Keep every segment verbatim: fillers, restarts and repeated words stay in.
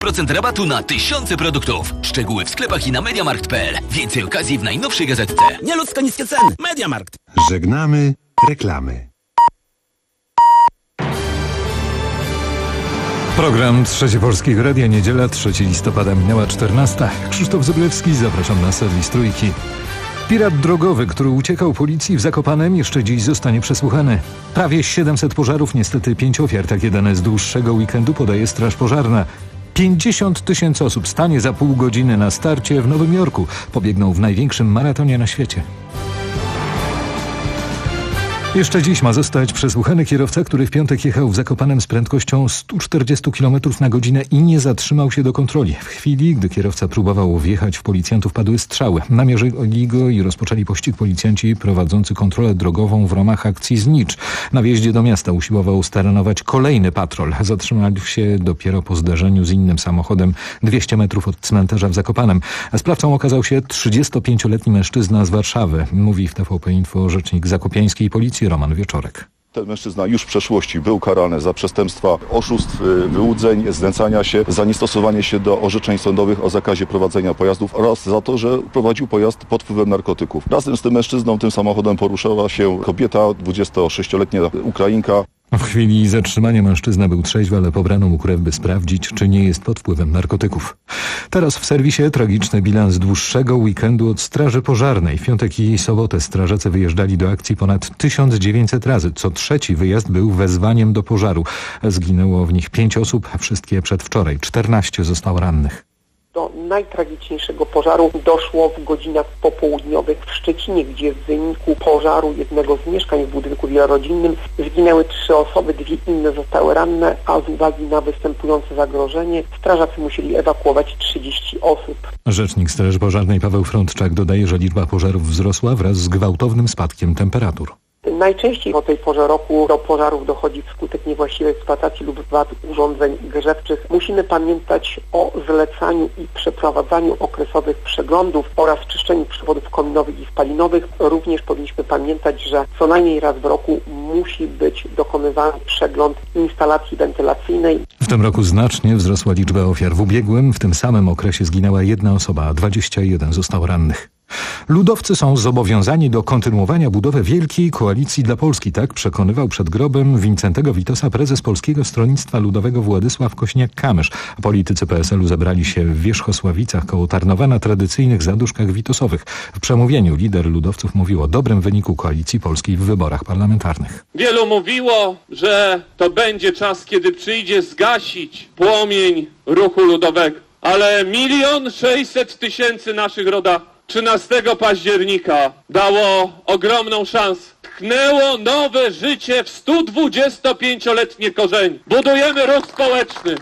procent rabatu na tysiące produktów. Szczegóły w sklepach i na mediamarkt kropka p l. Więcej okazji w najnowszej gazetce. Nieludzko niskie ceny. Mediamarkt. Żegnamy reklamy. Program Trzecie Polskiego Radia, niedziela, trzeciego listopada, minęła czternasta. Krzysztof Zyblewski, zapraszam na serwis Trójki. Pirat drogowy, który uciekał policji w Zakopanem, jeszcze dziś zostanie przesłuchany. Prawie siedemset pożarów, niestety pięć ofiar. Takie dane z dłuższego weekendu podaje Straż Pożarna. pięćdziesiąt tysięcy osób stanie za pół godziny na starcie w Nowym Jorku. Pobiegną w największym maratonie na świecie. Jeszcze dziś ma zostać przesłuchany kierowca, który w piątek jechał w Zakopanem z prędkością sto czterdzieści kilometrów na godzinę i nie zatrzymał się do kontroli. W chwili, gdy kierowca próbował wjechać w policjantów, padły strzały. Namierzyli go i rozpoczęli pościg policjanci prowadzący kontrolę drogową w ramach akcji Znicz. Na wjeździe do miasta usiłował staranować kolejny patrol. Zatrzymał się dopiero po zdarzeniu z innym samochodem dwieście metrów od cmentarza w Zakopanem. Sprawcą okazał się trzydziestopięcioletni mężczyzna z Warszawy. Mówi w T V P Info rzecznik zakopiańskiej policji Roman Wieczorek. Ten mężczyzna już w przeszłości był karany za przestępstwa oszustw, wyłudzeń, znęcania się, za niestosowanie się do orzeczeń sądowych o zakazie prowadzenia pojazdów oraz za to, że prowadził pojazd pod wpływem narkotyków. Razem z tym mężczyzną tym samochodem poruszała się kobieta, dwudziestosześcioletnia Ukrainka. W chwili zatrzymania mężczyzna był trzeźwy, ale pobrano mu krew, by sprawdzić, czy nie jest pod wpływem narkotyków. Teraz w serwisie tragiczny bilans dłuższego weekendu od Straży Pożarnej. W piątek i sobotę strażacy wyjeżdżali do akcji ponad tysiąc dziewięćset razy. Co trzeci wyjazd był wezwaniem do pożaru. Zginęło w nich pięć osób, a wszystkie przedwczoraj. czternaście zostało rannych. Do najtragiczniejszego pożaru doszło w godzinach popołudniowych w Szczecinie, gdzie w wyniku pożaru jednego z mieszkań w budynku wielorodzinnym zginęły trzy osoby, dwie inne zostały ranne, a z uwagi na występujące zagrożenie strażacy musieli ewakuować trzydzieści osób. Rzecznik Straży Pożarnej Paweł Frądczak dodaje, że liczba pożarów wzrosła wraz z gwałtownym spadkiem temperatur. Najczęściej o tej porze roku do pożarów dochodzi wskutek niewłaściwej eksploatacji lub wad urządzeń grzewczych. Musimy pamiętać o zlecaniu i przeprowadzaniu okresowych przeglądów oraz czyszczeniu przewodów kominowych i spalinowych. Również powinniśmy pamiętać, że co najmniej raz w roku musi być dokonywany przegląd instalacji wentylacyjnej. W tym roku znacznie wzrosła liczba ofiar. W ubiegłym w tym samym okresie zginęła jedna osoba, a dwadzieścia jeden zostało rannych. Ludowcy są zobowiązani do kontynuowania budowy wielkiej koalicji dla Polski. Tak przekonywał przed grobem Wincentego Witosa prezes Polskiego Stronnictwa Ludowego Władysław Kośniak-Kamysz. Politycy P S L u zebrali się w Wierzchosławicach koło Tarnowa na tradycyjnych zaduszkach witosowych. W przemówieniu lider ludowców mówił o dobrym wyniku koalicji polskiej w wyborach parlamentarnych. Wielu mówiło, że to będzie czas, kiedy przyjdzie zgasić płomień ruchu ludowego. Ale milion sześćset tysięcy naszych rodaków trzynastego października dało ogromną szansę. Tchnęło nowe życie w sto dwudziestopięcioletnie korzenie. Budujemy ruch społeczny,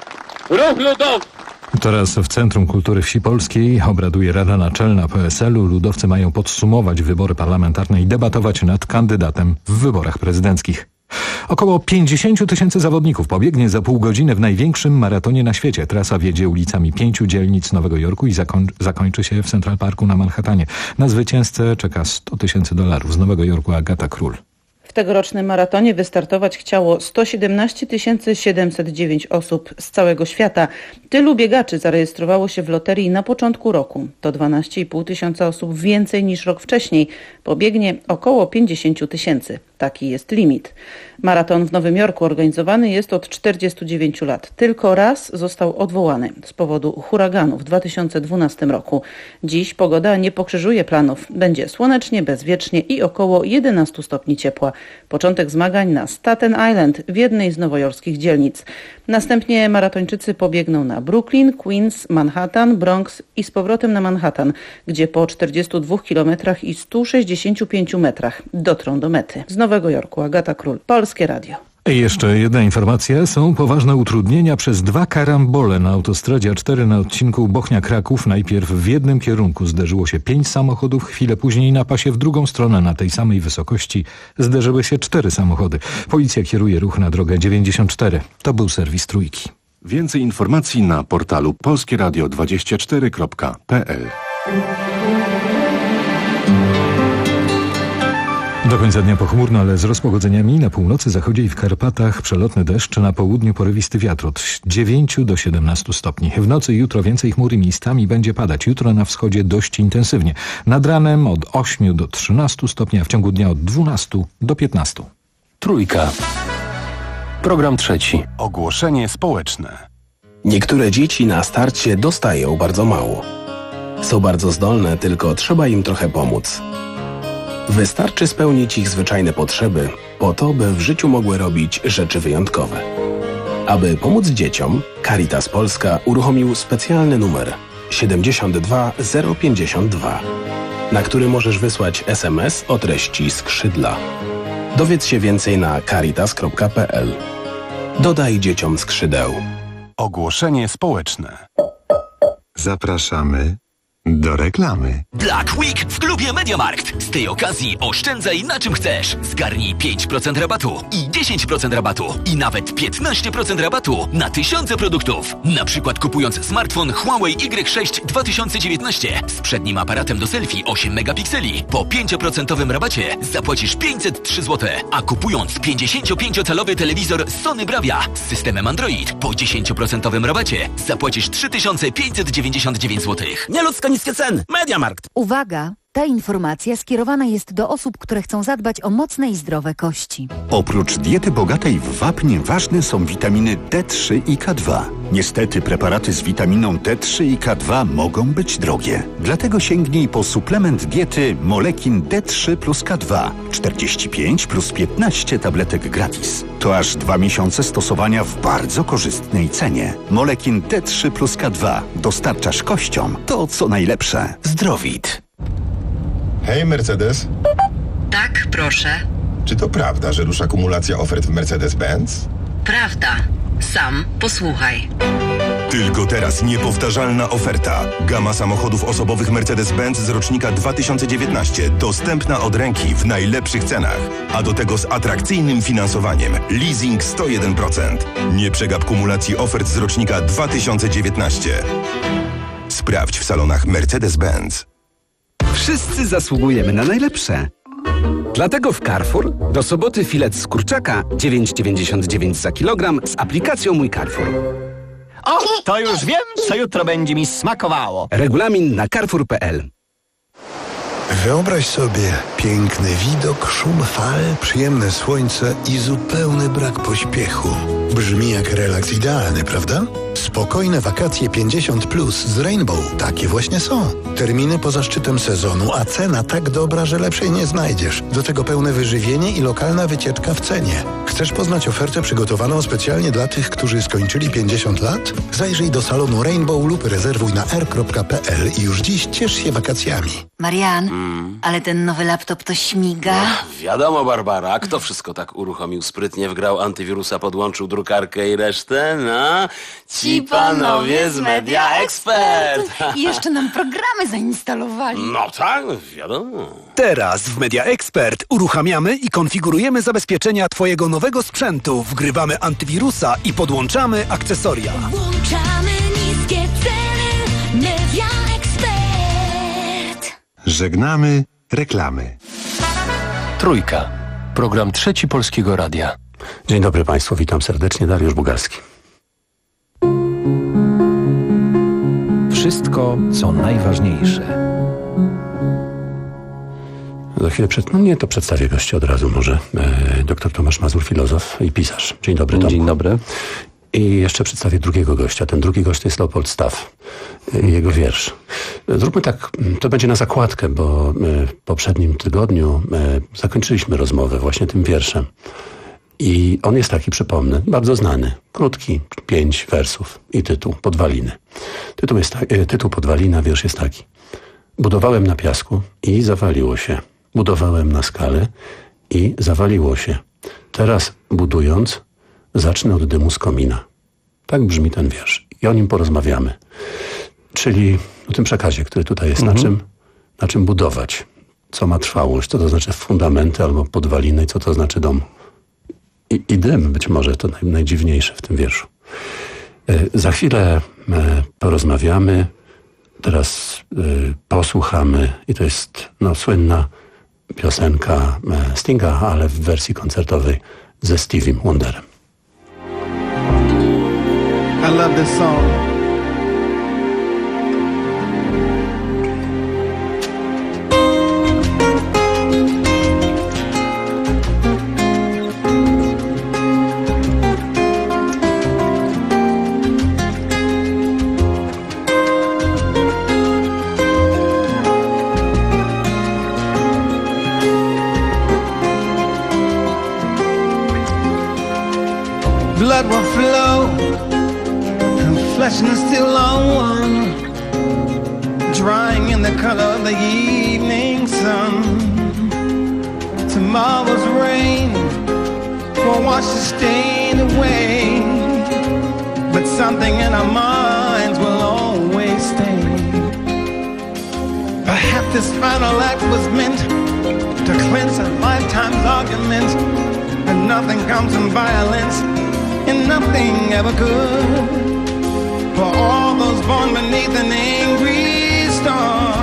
ruch ludowy. Teraz w Centrum Kultury Wsi Polskiej obraduje Rada Naczelna P S L u. Ludowcy mają podsumować wybory parlamentarne i debatować nad kandydatem w wyborach prezydenckich. Około pięćdziesiąt tysięcy zawodników pobiegnie za pół godziny w największym maratonie na świecie. Trasa wiedzie ulicami pięciu dzielnic Nowego Jorku i zakoń- zakończy się w Central Parku na Manhattanie. Na zwycięzcę czeka sto tysięcy dolarów. Z Nowego Jorku Agata Król. W tegorocznym maratonie wystartować chciało sto siedemnaście tysięcy siedemset dziewięć osób z całego świata. Tylu biegaczy zarejestrowało się w loterii na początku roku. To dwanaście i pół tysiąca osób więcej niż rok wcześniej. Pobiegnie około pięćdziesiąt tysięcy. Taki jest limit. Maraton w Nowym Jorku organizowany jest od czterdziestu dziewięciu lat. Tylko raz został odwołany z powodu huraganu w dwa tysiące dwunastym roku. Dziś pogoda nie pokrzyżuje planów. Będzie słonecznie, bezwiecznie i około jedenaście stopni ciepła. Początek zmagań na Staten Island w jednej z nowojorskich dzielnic. Następnie maratończycy pobiegną na Brooklyn, Queens, Manhattan, Bronx i z powrotem na Manhattan, gdzie po czterdziestu dwóch kilometrach i stu sześćdziesięciu pięciu metrach dotrą do mety. Z Nowego Jorku Agata Król, Polskie Radio. I jeszcze jedna informacja. Są poważne utrudnienia przez dwa karambole na autostradzie A cztery na odcinku Bochnia-Kraków. Najpierw w jednym kierunku zderzyło się pięć samochodów. Chwilę później na pasie w drugą stronę na tej samej wysokości zderzyły się cztery samochody. Policja kieruje ruch na drogę dziewięćdziesiąt cztery. To był serwis Trójki. Więcej informacji na portalu polskie radio dwadzieścia cztery kropka p l. Do końca dnia pochmurno, ale z rozpogodzeniami na północy, zachodzie i w Karpatach przelotny deszcz, na południu porywisty wiatr od dziewięciu do siedemnastu stopni. W nocy jutro więcej chmury, miejscami będzie padać. Jutro na wschodzie dość intensywnie. Nad ranem od ośmiu do trzynastu stopni, a w ciągu dnia od dwunastu do piętnastu. Trójka. Program trzeci. Ogłoszenie społeczne. Niektóre dzieci na starcie dostają bardzo mało. Są bardzo zdolne, tylko trzeba im trochę pomóc. Wystarczy spełnić ich zwyczajne potrzeby, po to, by w życiu mogły robić rzeczy wyjątkowe. Aby pomóc dzieciom, Caritas Polska uruchomił specjalny numer siedemdziesiąt dwa zero pięćdziesiąt dwa, na który możesz wysłać es em es o treści skrzydła. Dowiedz się więcej na caritas kropka p l. Dodaj dzieciom skrzydeł. Ogłoszenie społeczne. Zapraszamy do reklamy. Black Week w klubie MediaMarkt. Z tej okazji oszczędzaj na czym chcesz. Zgarnij pięć procent rabatu i dziesięć procent rabatu i nawet piętnaście procent rabatu na tysiące produktów. Na przykład kupując smartfon Huawei Y sześć dwa tysiące dziewiętnaście z przednim aparatem do selfie osiem megapikseli po pięć procent rabacie zapłacisz pięćset trzy złote, a kupując pięćdziesięciopięciocalowy telewizor Sony Bravia z systemem Android po dziesięć procent rabacie zapłacisz trzy tysiące pięćset dziewięćdziesiąt dziewięć złotych. Nieludzko niskie ceny. MediaMarkt. Uwaga! Ta informacja skierowana jest do osób, które chcą zadbać o mocne i zdrowe kości. Oprócz diety bogatej w wapń ważne są witaminy D trzy i K dwa. Niestety preparaty z witaminą D trzy i K dwa mogą być drogie. Dlatego sięgnij po suplement diety Molekin D trzy plus K dwa. czterdzieści pięć plus piętnaście tabletek gratis. To aż dwa miesiące stosowania w bardzo korzystnej cenie. Molekin D trzy plus K dwa. Dostarczasz kościom to, co najlepsze. Zdrowit. Hej, Mercedes. Tak, proszę. Czy to prawda, że rusza kumulacja ofert w Mercedes-Benz? Prawda. Sam posłuchaj. Tylko teraz niepowtarzalna oferta. Gama samochodów osobowych Mercedes-Benz z rocznika dwa tysiące dziewiętnaście. Dostępna od ręki w najlepszych cenach. A do tego z atrakcyjnym finansowaniem. Leasing sto jeden procent. Nie przegap kumulacji ofert z rocznika dwa tysiące dziewiętnaście. Sprawdź w salonach Mercedes-Benz. Wszyscy zasługujemy na najlepsze. Dlatego w Carrefour do soboty filet z kurczaka dziewięć dziewięćdziesiąt dziewięć za kilogram z aplikacją Mój Carrefour. O, to już wiem, co jutro będzie mi smakowało. Regulamin na carrefour kropka p l. Wyobraź sobie piękny widok, szum fal, przyjemne słońce i zupełny brak pośpiechu. Brzmi jak relaks idealny, prawda? Spokojne wakacje pięćdziesiąt plus z Rainbow. Takie właśnie są. Terminy poza szczytem sezonu, a cena tak dobra, że lepszej nie znajdziesz. Do tego pełne wyżywienie i lokalna wycieczka w cenie. Chcesz poznać ofertę przygotowaną specjalnie dla tych, którzy skończyli pięćdziesiąt lat? Zajrzyj do salonu Rainbow lub rezerwuj na r kropka p l i już dziś ciesz się wakacjami. Marian, mm. ale ten nowy laptop to śmiga. No, wiadomo, Barbara, kto wszystko tak uruchomił sprytnie, wgrał antywirusa, podłączył drukarkę i resztę? No, ci panowie z Media Expert. I jeszcze nam programy zainstalowali. No tak, wiadomo. Teraz w Media Expert uruchamiamy i konfigurujemy zabezpieczenia twojego nowego sprzętu, wgrywamy antywirusa i podłączamy akcesoria. Włączamy niskie ceny. Media Expert. Żegnamy reklamy. Trójka. Program trzeci Polskiego Radia. Dzień dobry Państwu, witam serdecznie, Dariusz Bugalski. Wszystko, co najważniejsze. Za chwilę przed... No nie, to przedstawię gościa od razu może. E, doktor Tomasz Mazur, filozof i pisarz. Dzień dobry, Tomku. Dzień dobry. I jeszcze przedstawię drugiego gościa. Ten drugi gość to jest Leopold Staff. E, jego wiersz. E, zróbmy tak, to będzie na zakładkę, bo e, w poprzednim tygodniu e, zakończyliśmy rozmowę właśnie tym wierszem. I on jest taki, przypomnę, bardzo znany. Krótki, pięć wersów i tytuł Podwaliny. Tytuł, jest ta, e, tytuł Podwalina, wiersz jest taki. Budowałem na piasku i zawaliło się. Budowałem na skale i zawaliło się. Teraz budując, zacznę od dymu z komina. Tak brzmi ten wiersz. I o nim porozmawiamy. Czyli o tym przekazie, który tutaj jest. Mhm. Na czym, na czym budować. Co ma trwałość. Co to znaczy fundamenty albo podwaliny. I co to znaczy dom. I, i dym być może to naj, najdziwniejsze w tym wierszu. Y, za chwilę y, porozmawiamy. Teraz y, posłuchamy. I to jest no, słynna piosenka Stinga, ale w wersji koncertowej ze Steviem Wonderem. I love this song. Blood will flow, and flesh and still on one, drying in the color of the evening sun. Tomorrow's rain will wash the stain away, but something in our minds will always stay. Perhaps this final act was meant to cleanse a lifetime's argument, and nothing comes from violence, and nothing ever could. For all those born beneath an angry star,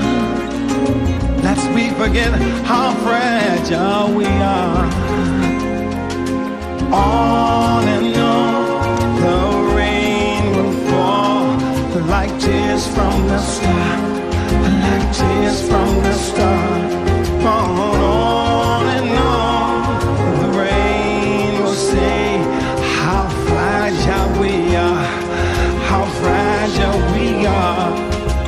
lest we forget how fragile we are. On and on the rain will fall, like tears from the sky, like tears from the star. On, on and on the rain will say how fragile we are, how fragile we are.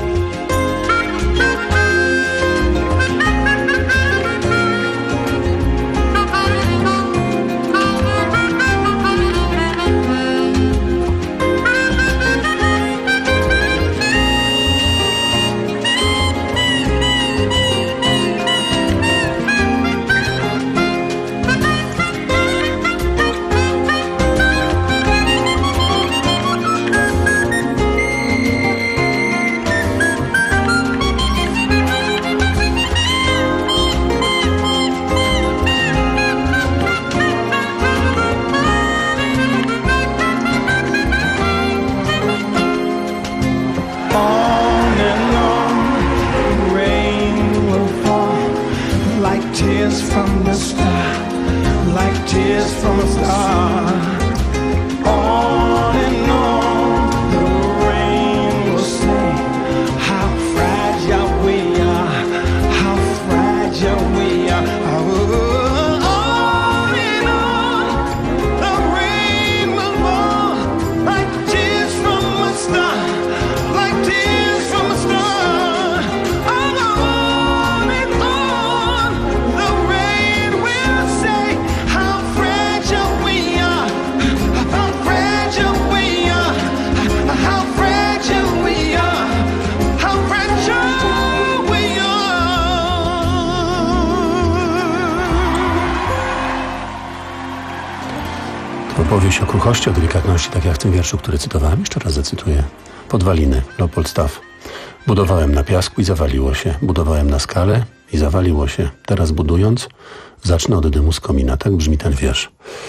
Opowieść o kruchości, o delikatności, tak jak w tym wierszu, który cytowałem. Jeszcze raz zacytuję. Podwaliny, Leopold Staff. Budowałem na piasku i zawaliło się. Budowałem na skale i zawaliło się. Teraz budując, zacznę od dymu z komina. Tak brzmi ten wiersz.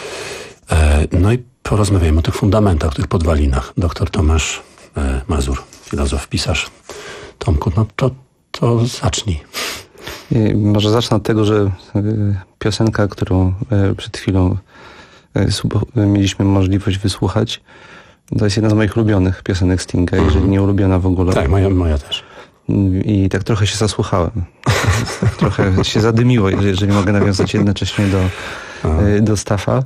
E, no i porozmawiajmy o tych fundamentach, o tych podwalinach. Doktor Tomasz e, Mazur, filozof, pisarz. Tomku, no to, to zacznij. I może zacznę od tego, że piosenka, którą przed chwilą mieliśmy możliwość wysłuchać, to jest jedna z moich ulubionych piosenek Stinga, jeżeli nie ulubiona w ogóle. Tak, moja, moja też. I tak trochę się zasłuchałem. Tak trochę się zadymiło, jeżeli mogę nawiązać jednocześnie do, do Staffa.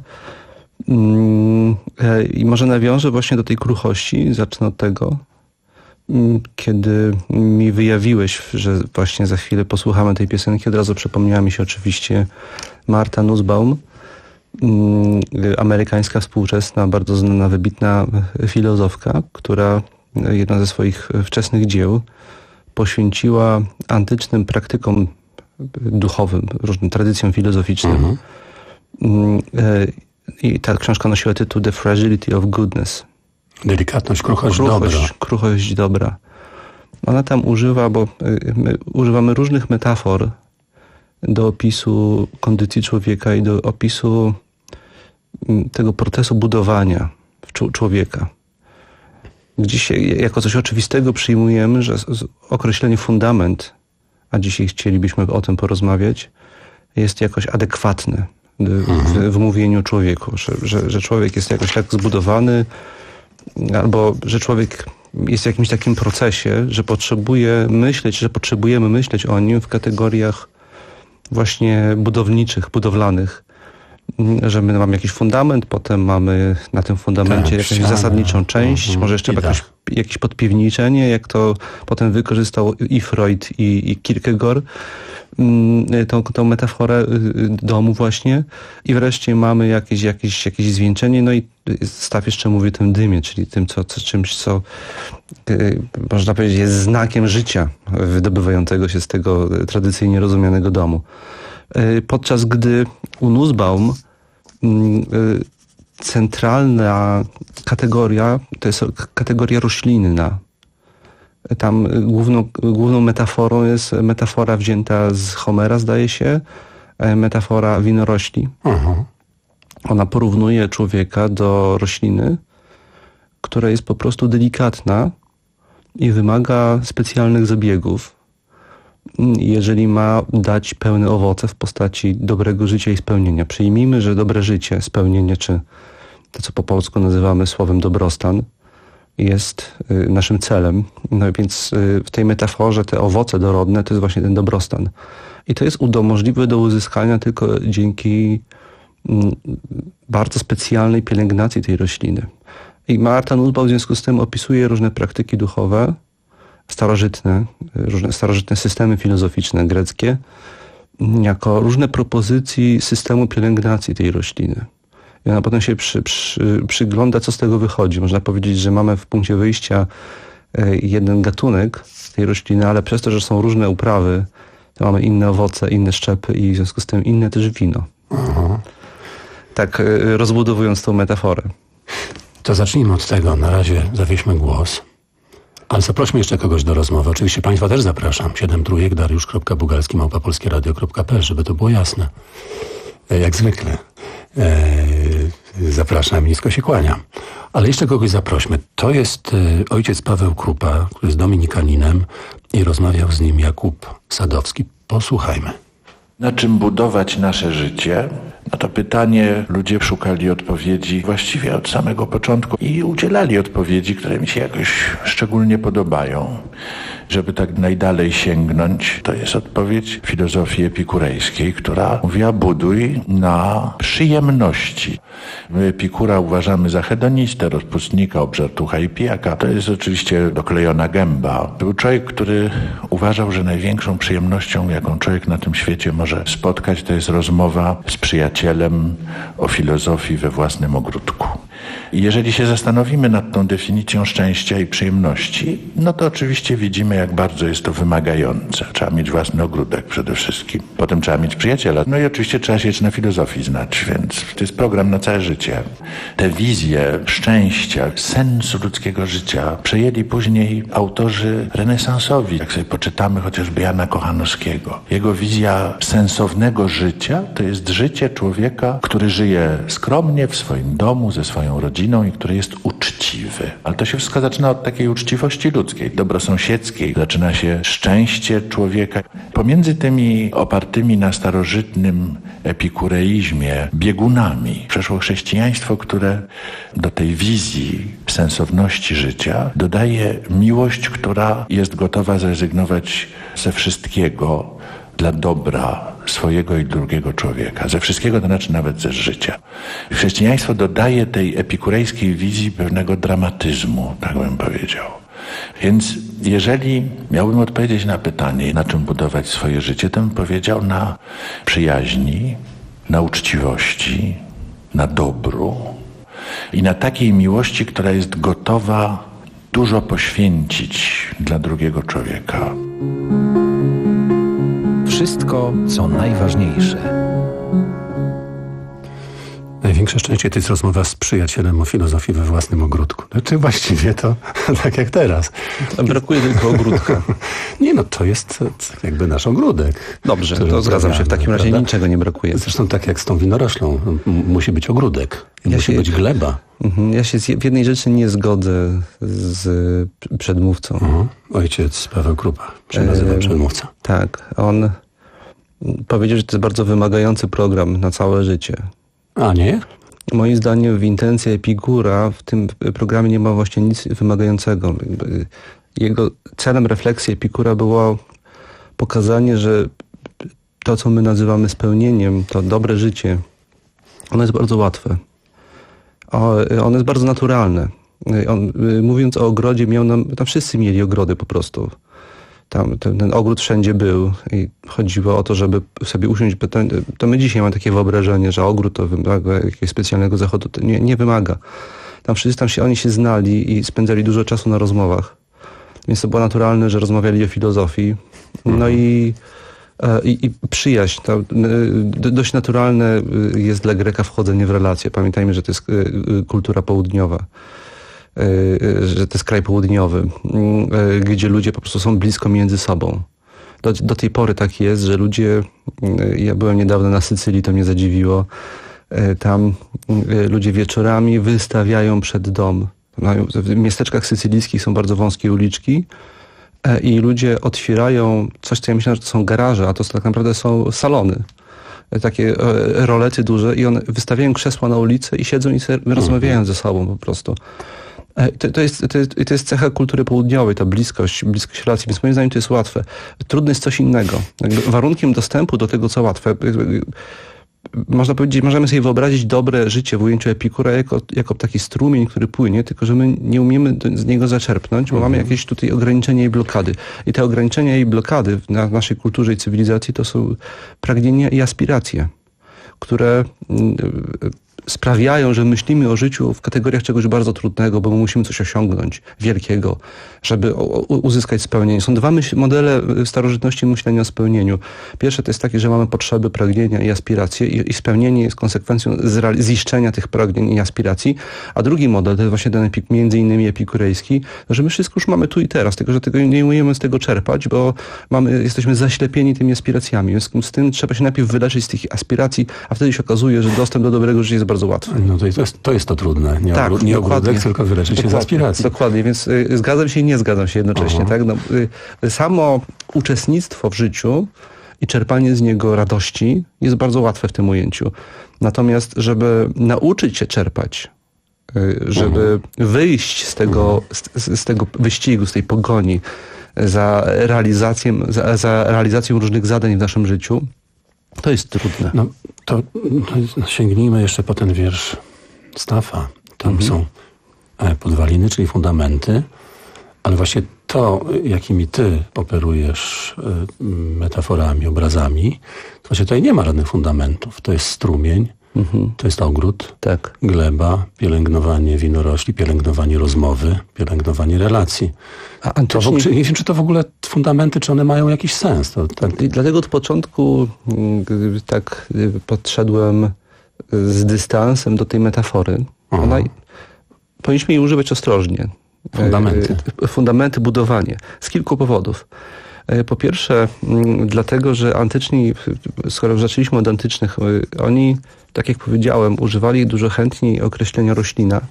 I może nawiążę właśnie do tej kruchości. Zacznę od tego, kiedy mi wyjawiłeś, że właśnie za chwilę posłuchamy tej piosenki, od razu przypomniała mi się oczywiście Martha Nussbaum, amerykańska współczesna, bardzo znana, wybitna filozofka, która jedno ze swoich wczesnych dzieł poświęciła antycznym praktykom duchowym, różnym tradycjom filozoficznym. Mhm. I ta książka nosiła tytuł The Fragility of Goodness. Delikatność, kruchość, kruchość dobra. Kruchość dobra. Ona tam używa, bo my używamy różnych metafor do opisu kondycji człowieka i do opisu tego procesu budowania człowieka. Dzisiaj jako coś oczywistego przyjmujemy, że określenie fundament a dzisiaj chcielibyśmy o tym porozmawiać, jest jakoś adekwatny w, w mówieniu człowieku, że, że, że człowiek jest jakoś tak zbudowany, albo że człowiek jest w jakimś takim procesie, że potrzebuje myśleć, że potrzebujemy myśleć o nim w kategoriach właśnie budowniczych, budowlanych, że my mamy jakiś fundament, potem mamy na tym fundamencie tak, jakąś ściana. zasadniczą część, mhm. może jeszcze jakieś, jakieś podpiwniczenie, jak to potem wykorzystał i Freud, i, i Kierkegaard, tą, tą metaforę domu właśnie. I wreszcie mamy jakieś, jakieś, jakieś zwieńczenie, no i Staw jeszcze mówi o tym dymie, czyli tym, co, co czymś, co yy, można powiedzieć jest znakiem życia wydobywającego się z tego tradycyjnie rozumianego domu. Yy, podczas gdy u Nussbaum yy, centralna kategoria to jest kategoria roślinna. Tam główną, główną metaforą jest metafora wzięta z Homera, zdaje się, metafora winorośli. Uh-huh. Ona porównuje człowieka do rośliny, która jest po prostu delikatna i wymaga specjalnych zabiegów, jeżeli ma dać pełne owoce w postaci dobrego życia i spełnienia. Przyjmijmy, że dobre życie, spełnienie, czy to, co po polsku nazywamy słowem dobrostan, jest naszym celem. No więc w tej metaforze te owoce dorodne to jest właśnie ten dobrostan. I to jest możliwe do uzyskania tylko dzięki bardzo specjalnej pielęgnacji tej rośliny. I Marta Nussbaum w związku z tym opisuje różne praktyki duchowe, starożytne, różne starożytne systemy filozoficzne greckie, jako różne propozycji systemu pielęgnacji tej rośliny. I ona potem się przy, przy, przygląda, co z tego wychodzi. Można powiedzieć, że mamy w punkcie wyjścia jeden gatunek tej rośliny, ale przez to, że są różne uprawy, to mamy inne owoce, inne szczepy i w związku z tym inne też wino. Uh-huh. Tak rozbudowując tą metaforę. To zacznijmy od tego. Na razie zawieźmy głos. Ale zaprośmy jeszcze kogoś do rozmowy. Oczywiście Państwa też zapraszam. siedem trójek, dariusz kropka bugalski małpa polskie radio kropka pe el, żeby to było jasne. Jak zwykle. Zapraszam, nisko się kłaniam. Ale jeszcze kogoś zaprośmy. To jest ojciec Paweł Krupa, który jest dominikaninem i rozmawiał z nim Jakub Sadowski. Posłuchajmy. Na czym budować nasze życie? Na to pytanie ludzie szukali odpowiedzi właściwie od samego początku i udzielali odpowiedzi, które mi się jakoś szczególnie podobają. Żeby tak najdalej sięgnąć, to jest odpowiedź filozofii epikurejskiej, która mówiła: buduj na przyjemności. My Epikura uważamy za hedonistę, rozpustnika, obżartucha i pijaka. To jest oczywiście doklejona gęba. Był człowiek, który uważał, że największą przyjemnością, jaką człowiek na tym świecie może spotkać, to jest rozmowa z przyjacielem o filozofii we własnym ogródku. I jeżeli się zastanowimy nad tą definicją szczęścia i przyjemności, no to oczywiście widzimy, jak bardzo jest to wymagające. Trzeba mieć własny ogródek przede wszystkim. Potem trzeba mieć przyjaciela. No i oczywiście trzeba się na filozofii znać, więc to jest program na całe życie. Te wizje szczęścia, sensu ludzkiego życia przejęli później autorzy renesansowi. Jak sobie poczytamy chociażby Jana Kochanowskiego. Jego wizja sensownego życia to jest życie człowieka, który żyje skromnie w swoim domu, ze swoją rodziną i który jest uczciwy. Ale to się wszystko zaczyna od takiej uczciwości ludzkiej, dobrosąsiedzkiej. Zaczyna się szczęście człowieka. Pomiędzy tymi opartymi na starożytnym epikureizmie biegunami przeszło chrześcijaństwo, które do tej wizji sensowności życia dodaje miłość, która jest gotowa zrezygnować ze wszystkiego dla dobra swojego i drugiego człowieka. Ze wszystkiego, to znaczy nawet ze życia. Chrześcijaństwo dodaje tej epikurejskiej wizji pewnego dramatyzmu, tak bym powiedział. Więc jeżeli miałbym odpowiedzieć na pytanie, na czym budować swoje życie, to bym powiedział na przyjaźni, na uczciwości, na dobru i na takiej miłości, która jest gotowa dużo poświęcić dla drugiego człowieka. Wszystko, co najważniejsze. Największe szczęście to jest rozmowa z przyjacielem o filozofii we własnym ogródku. Znaczy właściwie to tak jak teraz. Brakuje tylko ogródka. Nie no, to jest jakby nasz ogródek. Dobrze, to zgadzam się. W takim razie prawda? Niczego nie brakuje. Zresztą tak jak z tą winoroślą. M- musi być ogródek. Ja musi się, być gleba. Ja się w jednej rzeczy nie zgodzę z przedmówcą. Uh-huh. Ojciec Paweł Krupa się nazywa e, przedmówca. Tak. On powiedział, że to jest bardzo wymagający program na całe życie. A nie? Moim zdaniem w intencji Epikura w tym programie nie ma właśnie nic wymagającego. Jego celem refleksji Epikura było pokazanie, że to, co my nazywamy spełnieniem, to dobre życie, ono jest bardzo łatwe. Ono jest bardzo naturalne. On, mówiąc o ogrodzie, miał nam, tam wszyscy mieli ogrody po prostu. Tam ten, ten ogród wszędzie był i chodziło o to, żeby sobie usiąść. To, to my dzisiaj mamy takie wyobrażenie, że ogród to wymaga jakiegoś specjalnego zachodu. To nie, nie wymaga. Tam wszyscy tam się, oni się znali i spędzali dużo czasu na rozmowach. Więc to było naturalne, że rozmawiali o filozofii. No i, i, i przyjaźń. To, dość naturalne jest dla Greka wchodzenie w relacje. Pamiętajmy, że to jest kultura południowa. Że to jest kraj południowy, gdzie ludzie po prostu są blisko między sobą. Do, do tej pory tak jest, że ludzie, ja byłem niedawno na Sycylii, to mnie zadziwiło, tam ludzie wieczorami wystawiają przed dom. W miasteczkach sycylijskich są bardzo wąskie uliczki i ludzie otwierają coś, co ja myślałem, że to są garaże, a to tak naprawdę są salony. Takie rolety duże i one wystawiają krzesła na ulicę i siedzą i sobie rozmawiają ze sobą po prostu. To, to, jest, to, jest, to jest cecha kultury południowej, ta bliskość, bliskość relacji, więc moim zdaniem to jest łatwe. Trudne jest coś innego. Jakby warunkiem dostępu do tego, co łatwe, można powiedzieć, możemy sobie wyobrazić dobre życie w ujęciu Epikura jako, jako taki strumień, który płynie, tylko że my nie umiemy do, z niego zaczerpnąć, bo mhm. mamy jakieś tutaj ograniczenia i blokady. I te ograniczenia i blokady w na naszej kulturze i cywilizacji to są pragnienia i aspiracje, które sprawiają, że myślimy o życiu w kategoriach czegoś bardzo trudnego, bo my musimy coś osiągnąć wielkiego, żeby uzyskać spełnienie. Są dwa myśl- modele starożytności myślenia o spełnieniu. Pierwsze to jest takie, że mamy potrzeby, pragnienia i aspiracje i, i spełnienie jest konsekwencją zra- ziszczenia tych pragnień i aspiracji, a drugi model to jest właśnie ten epik, między innymi epikurejski, że my wszystko już mamy tu i teraz, tylko że tego nie umiemy z tego czerpać, bo mamy, jesteśmy zaślepieni tymi aspiracjami. W związku z tym trzeba się najpierw wyleczyć z tych aspiracji, a wtedy się okazuje, że dostęp do dobrego życia jest bardzo łatwy. No to jest to, jest to trudne. Nie, tak, ogród, nie ogródek, tylko wyleczyć się z aspiracji. Dokładnie, więc y, zgadzam się i nie zgadzam się jednocześnie. Tak? No, y, samo uczestnictwo w życiu i czerpanie z niego radości jest bardzo łatwe w tym ujęciu. Natomiast, żeby nauczyć się czerpać, y, żeby mhm. wyjść z tego, z, z tego wyścigu, z tej pogoni za realizacją, za, za realizacją różnych zadań w naszym życiu, to jest trudne. No to, to sięgnijmy jeszcze po ten wiersz Staffa. Tam mhm. są podwaliny, czyli fundamenty, ale właśnie to, jakimi ty operujesz metaforami, obrazami, to właśnie tutaj nie ma żadnych fundamentów. To jest strumień, mhm. to jest ogród, tak. gleba, pielęgnowanie winorośli, pielęgnowanie rozmowy, pielęgnowanie relacji. A antycznie... to, nie wiem, czy to w ogóle fundamenty, czy one mają jakiś sens. To, tak... I dlatego od początku tak podszedłem z dystansem do tej metafory. Ona, powinniśmy jej używać ostrożnie. Fundamenty. Fundamenty, budowanie. Z kilku powodów. Po pierwsze, dlatego, że antyczni, skoro zaczęliśmy od antycznych, oni, tak jak powiedziałem, używali dużo chętniej określenia roślina.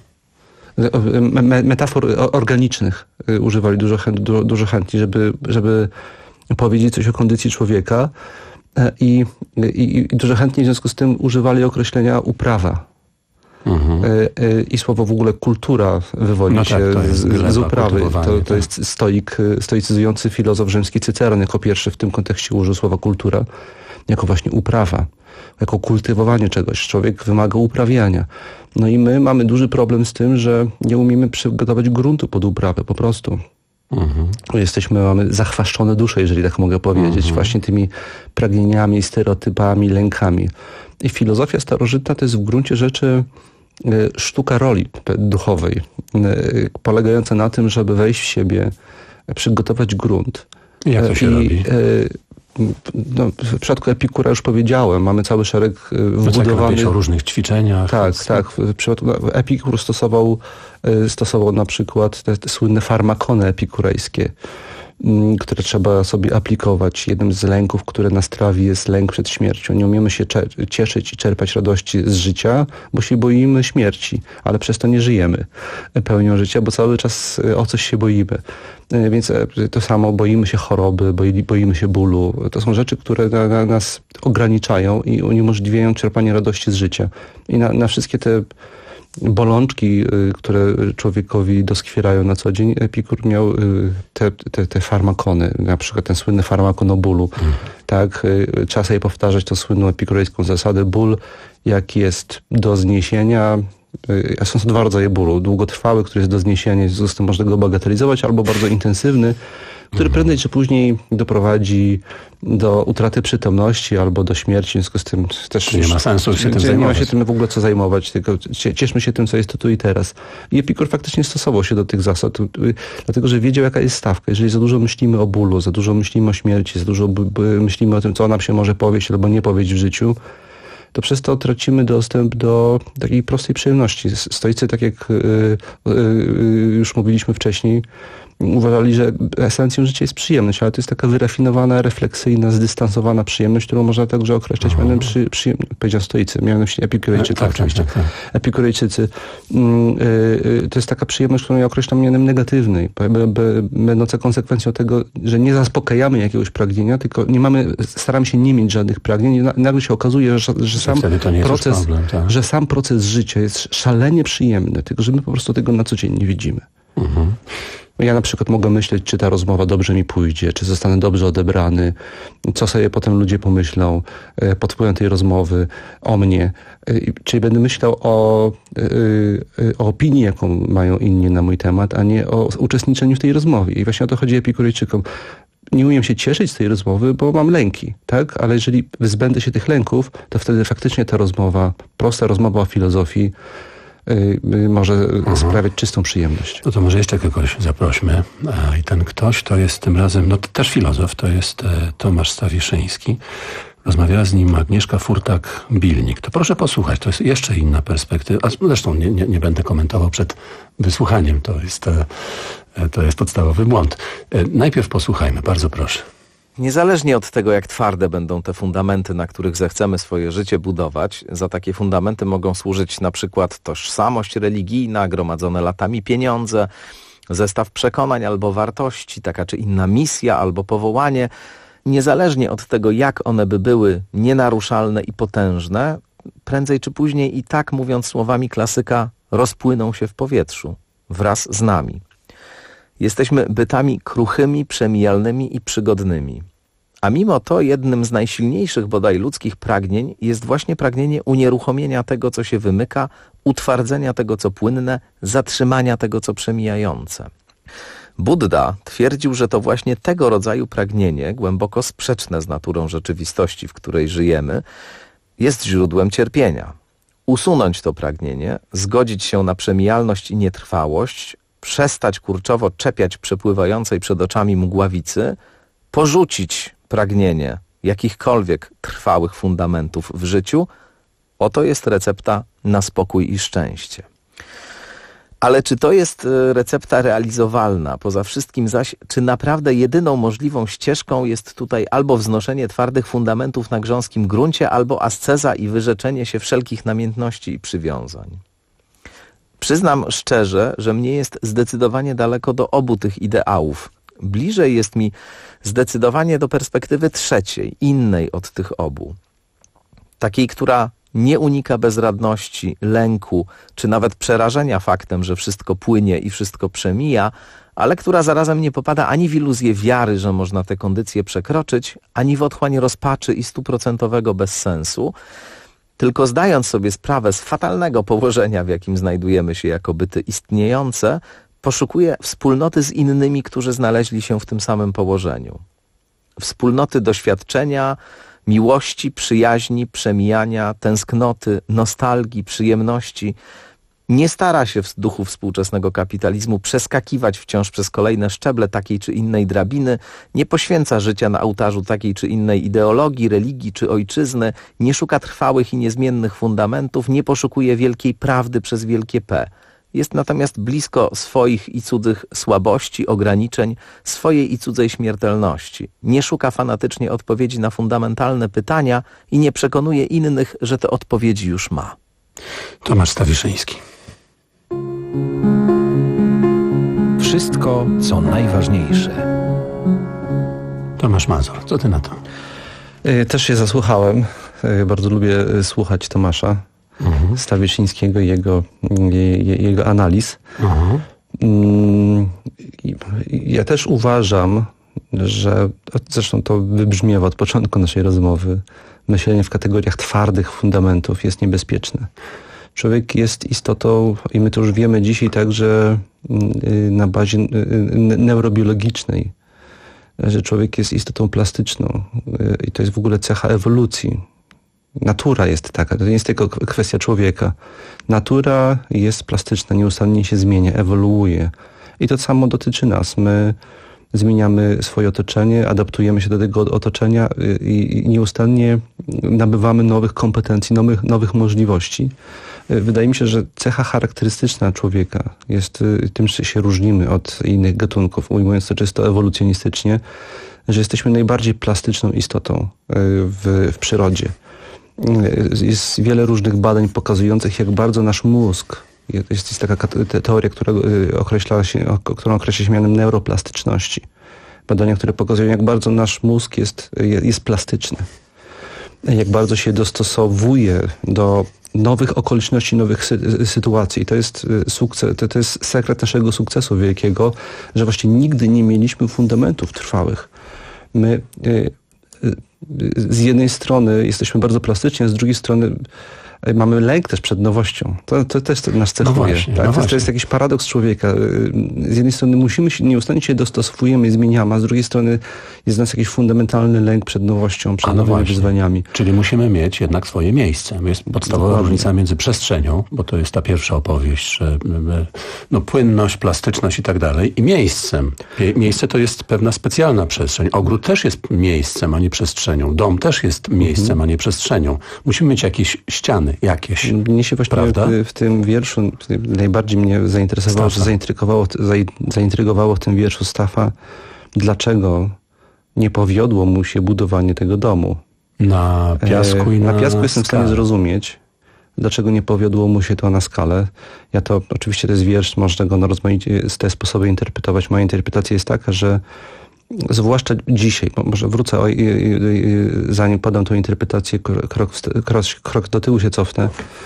Metafor organicznych używali dużo, chęt, dużo, dużo chętniej, żeby, żeby powiedzieć coś o kondycji człowieka i, i, i dużo chętniej w związku z tym używali określenia uprawa. Mhm. I słowo w ogóle kultura wywodzi no się tak, z, z uprawy. To, to tak. jest stoik, stoicyzujący filozof rzymski Cyceron jako pierwszy w tym kontekście użył słowa kultura, jako właśnie uprawa, jako kultywowanie czegoś. Człowiek wymaga uprawiania. No i my mamy duży problem z tym, że nie umiemy przygotować gruntu pod uprawę po prostu. Mhm. Jesteśmy, mamy zachwaszczone dusze, jeżeli tak mogę powiedzieć, mhm. właśnie tymi pragnieniami, stereotypami, lękami. I filozofia starożytna to jest w gruncie rzeczy sztuka roli duchowej, polegająca na tym, żeby wejść w siebie, przygotować grunt. Jak to się I, robi? no, w przypadku Epikura już powiedziałem, mamy cały szereg wbudowanych... o różnych ćwiczeniach. Tak, więc... tak. W przypadku Epikur stosował, stosował na przykład te, te słynne farmakony epikurejskie, które trzeba sobie aplikować. Jednym z lęków, które nas trawi, jest lęk przed śmiercią. Nie umiemy się cieszyć i czerpać radości z życia, bo się boimy śmierci, ale przez to nie żyjemy pełnią życia, bo cały czas o coś się boimy. Więc to samo, boimy się choroby, boimy się bólu. To są rzeczy, które na, na nas ograniczają i uniemożliwiają czerpanie radości z życia. I na, na wszystkie te bolączki, które człowiekowi doskwierają na co dzień, Epikur miał te, te, te farmakony, na przykład ten słynny farmakon o bólu. Mm. Tak, trzeba sobie powtarzać tą słynną epikurejską zasadę. Ból, jak jest do zniesienia, są dwa rodzaje bólu. Długotrwały, który jest do zniesienia, w związku z tym można go bagatelizować, albo bardzo intensywny, który prędzej czy później doprowadzi do utraty przytomności albo do śmierci, w związku z tym też... Nie ma sensu się tym zajmować. Nie ma się tym w ogóle co zajmować, tylko cieszmy się tym, co jest to tu i teraz. I Epikur faktycznie stosował się do tych zasad, dlatego że wiedział, jaka jest stawka. Jeżeli za dużo myślimy o bólu, za dużo myślimy o śmierci, za dużo myślimy o tym, co nam się może powiedzieć albo nie powiedzieć w życiu, to przez to tracimy dostęp do takiej prostej przyjemności. Stoicy, tak jak yy, yy, już mówiliśmy wcześniej, uważali, że esencją życia jest przyjemność, ale to jest taka wyrafinowana, refleksyjna, zdystansowana przyjemność, którą można także określać mianem przy, przy, powiedział stoicy, miałem na myśli Epikurejczyków tak, oczywiście. Tak, tak, tak. Epikurejczycy. To jest taka przyjemność, którą ja określam mianem negatywnej, będąca konsekwencją tego, że nie zaspokajamy jakiegoś pragnienia, tylko nie mamy, staramy się nie mieć żadnych pragnień i nagle się okazuje, że, że, sam proces, problem, tak. że sam proces życia jest szalenie przyjemny, tylko że my po prostu tego na co dzień nie widzimy. Mhm. Ja na przykład mogę myśleć, czy ta rozmowa dobrze mi pójdzie, czy zostanę dobrze odebrany, co sobie potem ludzie pomyślą pod wpływem tej rozmowy o mnie. Czyli będę myślał o, o opinii, jaką mają inni na mój temat, a nie o uczestniczeniu w tej rozmowie. I właśnie o to chodzi Epikurejczykom. Nie umiem się cieszyć z tej rozmowy, bo mam lęki, tak? Ale jeżeli wyzbędę się tych lęków, to wtedy faktycznie ta rozmowa, prosta rozmowa o filozofii, może mhm. sprawiać czystą przyjemność. No to może jeszcze kogoś zaprośmy. A, I ten ktoś to jest tym razem, no to też filozof, to jest e, Tomasz Stawiszyński. Rozmawiała z nim Agnieszka Furtak-Bilnik. To proszę posłuchać, to jest jeszcze inna perspektywa. A zresztą nie, nie, nie będę komentował przed wysłuchaniem, to jest, e, to jest podstawowy błąd. E, najpierw posłuchajmy, bardzo proszę. Niezależnie od tego, jak twarde będą te fundamenty, na których zechcemy swoje życie budować, za takie fundamenty mogą służyć na przykład tożsamość religijna, gromadzone latami pieniądze, zestaw przekonań albo wartości, taka czy inna misja albo powołanie. Niezależnie od tego, jak one by były nienaruszalne i potężne, prędzej czy później i tak, mówiąc słowami klasyka, rozpłyną się w powietrzu wraz z nami. Jesteśmy bytami kruchymi, przemijalnymi i przygodnymi. A mimo to jednym z najsilniejszych bodaj ludzkich pragnień jest właśnie pragnienie unieruchomienia tego, co się wymyka, utwardzenia tego, co płynne, zatrzymania tego, co przemijające. Buddha twierdził, że to właśnie tego rodzaju pragnienie, głęboko sprzeczne z naturą rzeczywistości, w której żyjemy, jest źródłem cierpienia. Usunąć to pragnienie, zgodzić się na przemijalność i nietrwałość, przestać kurczowo czepiać przepływającej przed oczami mgławicy, porzucić pragnienie jakichkolwiek trwałych fundamentów w życiu, oto jest recepta na spokój i szczęście. Ale czy to jest recepta realizowalna? Poza wszystkim zaś, czy naprawdę jedyną możliwą ścieżką jest tutaj albo wznoszenie twardych fundamentów na grząskim gruncie, albo asceza i wyrzeczenie się wszelkich namiętności i przywiązań? Przyznam szczerze, że mnie jest zdecydowanie daleko do obu tych ideałów. Bliżej jest mi zdecydowanie do perspektywy trzeciej, innej od tych obu. Takiej, która nie unika bezradności, lęku, czy nawet przerażenia faktem, że wszystko płynie i wszystko przemija, ale która zarazem nie popada ani w iluzję wiary, że można tę kondycję przekroczyć, ani w otchłań rozpaczy i stuprocentowego bezsensu, tylko zdając sobie sprawę z fatalnego położenia, w jakim znajdujemy się jako byty istniejące, poszukuje wspólnoty z innymi, którzy znaleźli się w tym samym położeniu. Wspólnoty doświadczenia, miłości, przyjaźni, przemijania, tęsknoty, nostalgii, przyjemności. nie stara się w duchu współczesnego kapitalizmu przeskakiwać wciąż przez kolejne szczeble takiej czy innej drabiny, nie poświęca życia na ołtarzu takiej czy innej ideologii, religii czy ojczyzny, nie szuka trwałych i niezmiennych fundamentów, nie poszukuje wielkiej prawdy przez wielkie P. Jest natomiast blisko swoich i cudzych słabości, ograniczeń, swojej i cudzej śmiertelności. Nie szuka fanatycznie odpowiedzi na fundamentalne pytania i nie przekonuje innych, że te odpowiedzi już ma. Tomasz Stawiszyński. Wszystko, co najważniejsze. Tomasz Mazur, co ty na to? Też się zasłuchałem. Bardzo lubię słuchać Tomasza mhm. Stawiszyńskiego i jego, jego analiz. Mhm. Ja też uważam, że zresztą to wybrzmiewa od początku naszej rozmowy, myślenie w kategoriach twardych fundamentów jest niebezpieczne. Człowiek jest istotą, i my to już wiemy dzisiaj także na bazie neurobiologicznej, że człowiek jest istotą plastyczną i to jest w ogóle cecha ewolucji. Natura jest taka, to nie jest tylko kwestia człowieka. Natura jest plastyczna, nieustannie się zmienia, ewoluuje. I to samo dotyczy nas. My zmieniamy swoje otoczenie, adaptujemy się do tego otoczenia i nieustannie nabywamy nowych kompetencji, nowych, nowych możliwości. Wydaje mi się, że cecha charakterystyczna człowieka jest tym, że się różnimy od innych gatunków, ujmując to czysto ewolucjonistycznie, że jesteśmy najbardziej plastyczną istotą w, w przyrodzie. Jest wiele różnych badań pokazujących, jak bardzo nasz mózg, jest, jest taka teoria, która określa się, którą określa się mianem neuroplastyczności. Badania, które pokazują, jak bardzo nasz mózg jest, jest plastyczny. Jak bardzo się dostosowuje do nowych okoliczności, nowych sy- sytuacji. To jest sukces, to, to jest sekret naszego sukcesu wielkiego, że właśnie nigdy nie mieliśmy fundamentów trwałych. My y, y, z jednej strony jesteśmy bardzo plastyczni, a z drugiej strony mamy lęk też przed nowością. To, to też nas cechuje. No właśnie, tak? no to, to jest jakiś paradoks człowieka. Z jednej strony musimy się, nieustannie się dostosowujemy i zmieniamy, a z drugiej strony jest w nas jakiś fundamentalny lęk przed nowością, przed no nowymi wyzwaniami. Czyli musimy mieć jednak swoje miejsce. Jest podstawowa Dokładnie. różnica między przestrzenią, bo to jest ta pierwsza opowieść, że no, płynność, plastyczność i tak dalej, i miejscem. Miejsce to jest pewna specjalna przestrzeń. Ogród też jest miejscem, a nie przestrzenią. Dom też jest miejscem, mhm. a nie przestrzenią. Musimy mieć jakieś ściany. Jakieś. Mnie się właśnie w, w tym wierszu najbardziej mnie zainteresowało, że zaintrygowało, zaintrygowało w tym wierszu Staffa, dlaczego nie powiodło mu się budowanie tego domu. Na piasku i na Na piasku jestem skale. w stanie zrozumieć, dlaczego nie powiodło mu się to na skalę. Ja to, oczywiście to jest wiersz, można go na rozmaite te sposoby interpretować. Moja interpretacja jest taka, że zwłaszcza dzisiaj, może wrócę, o, i, i, zanim podam tą interpretację, krok, krok, krok do tyłu się cofnę.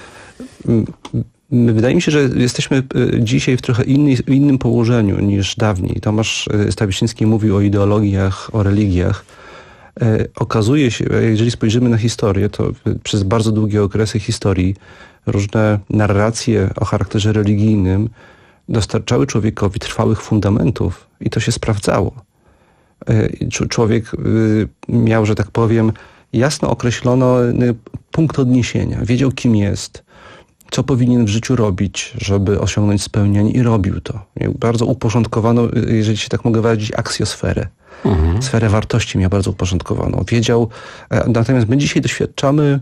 Wydaje mi się, że jesteśmy dzisiaj w trochę inny, innym położeniu niż dawniej. Tomasz Stawiszyński mówił o ideologiach, o religiach. Okazuje się, jeżeli spojrzymy na historię, to przez bardzo długie okresy historii różne narracje o charakterze religijnym dostarczały człowiekowi trwałych fundamentów i to się sprawdzało. Człowiek miał, że tak powiem, jasno określony punkt odniesienia. Wiedział, kim jest, co powinien w życiu robić, żeby osiągnąć spełnienie, i robił to. Miał bardzo uporządkowaną, jeżeli się tak mogę wyrazić, aksjosferę. Mhm. Sferę wartości miał bardzo uporządkowaną. Wiedział, natomiast my dzisiaj doświadczamy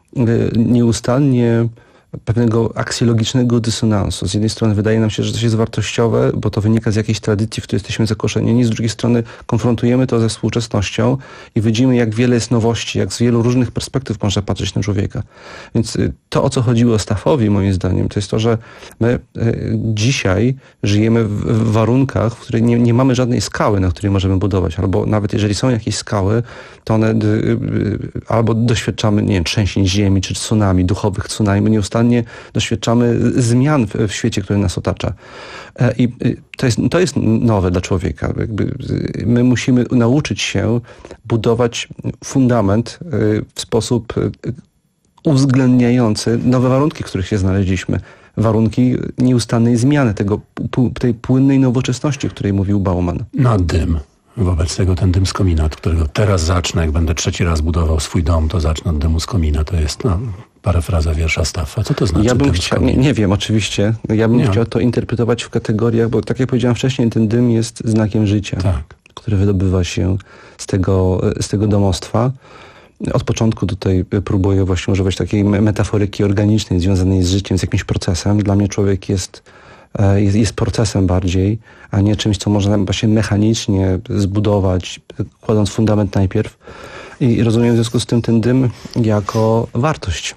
nieustannie pewnego aksjologicznego dysonansu. Z jednej strony wydaje nam się, że coś jest wartościowe, bo to wynika z jakiejś tradycji, w której jesteśmy zakorzenieni. Z drugiej strony konfrontujemy to ze współczesnością i widzimy, jak wiele jest nowości, jak z wielu różnych perspektyw można patrzeć na człowieka. Więc to, o co chodziło Staffowi, moim zdaniem, to jest to, że my dzisiaj żyjemy w warunkach, w których nie, nie mamy żadnej skały, na której możemy budować. Albo nawet jeżeli są jakieś skały, to one albo doświadczamy, nie wiem, trzęsień ziemi, czy tsunami, duchowych tsunami. My nieustannie doświadczamy zmian w, w świecie, który nas otacza. I to jest, to jest nowe dla człowieka. Jakby my musimy nauczyć się budować fundament w sposób uwzględniający nowe warunki, w których się znaleźliśmy. Warunki nieustannej zmiany, tego, tej płynnej nowoczesności, o której mówił Bauman. Na dym. Wobec tego ten dym z komina, od którego teraz zacznę, jak będę trzeci raz budował swój dom, to zacznę od dymu z komina. To jest no, parafraza wiersza Staffa. Co to znaczy? Ja bym dym z chciał, nie, komina? nie wiem, oczywiście. Ja bym Nie. chciał to interpretować w kategoriach, bo tak jak powiedziałem wcześniej, ten dym jest znakiem życia, Tak. które wydobywa się z tego, z tego domostwa. Od początku tutaj próbuję właśnie używać takiej me- metaforyki organicznej związanej z życiem, z jakimś procesem. Dla mnie człowiek jest, e, jest, jest procesem bardziej, a nie czymś, co można właśnie mechanicznie zbudować, kładąc fundament najpierw. I rozumiem w związku z tym ten dym jako wartość.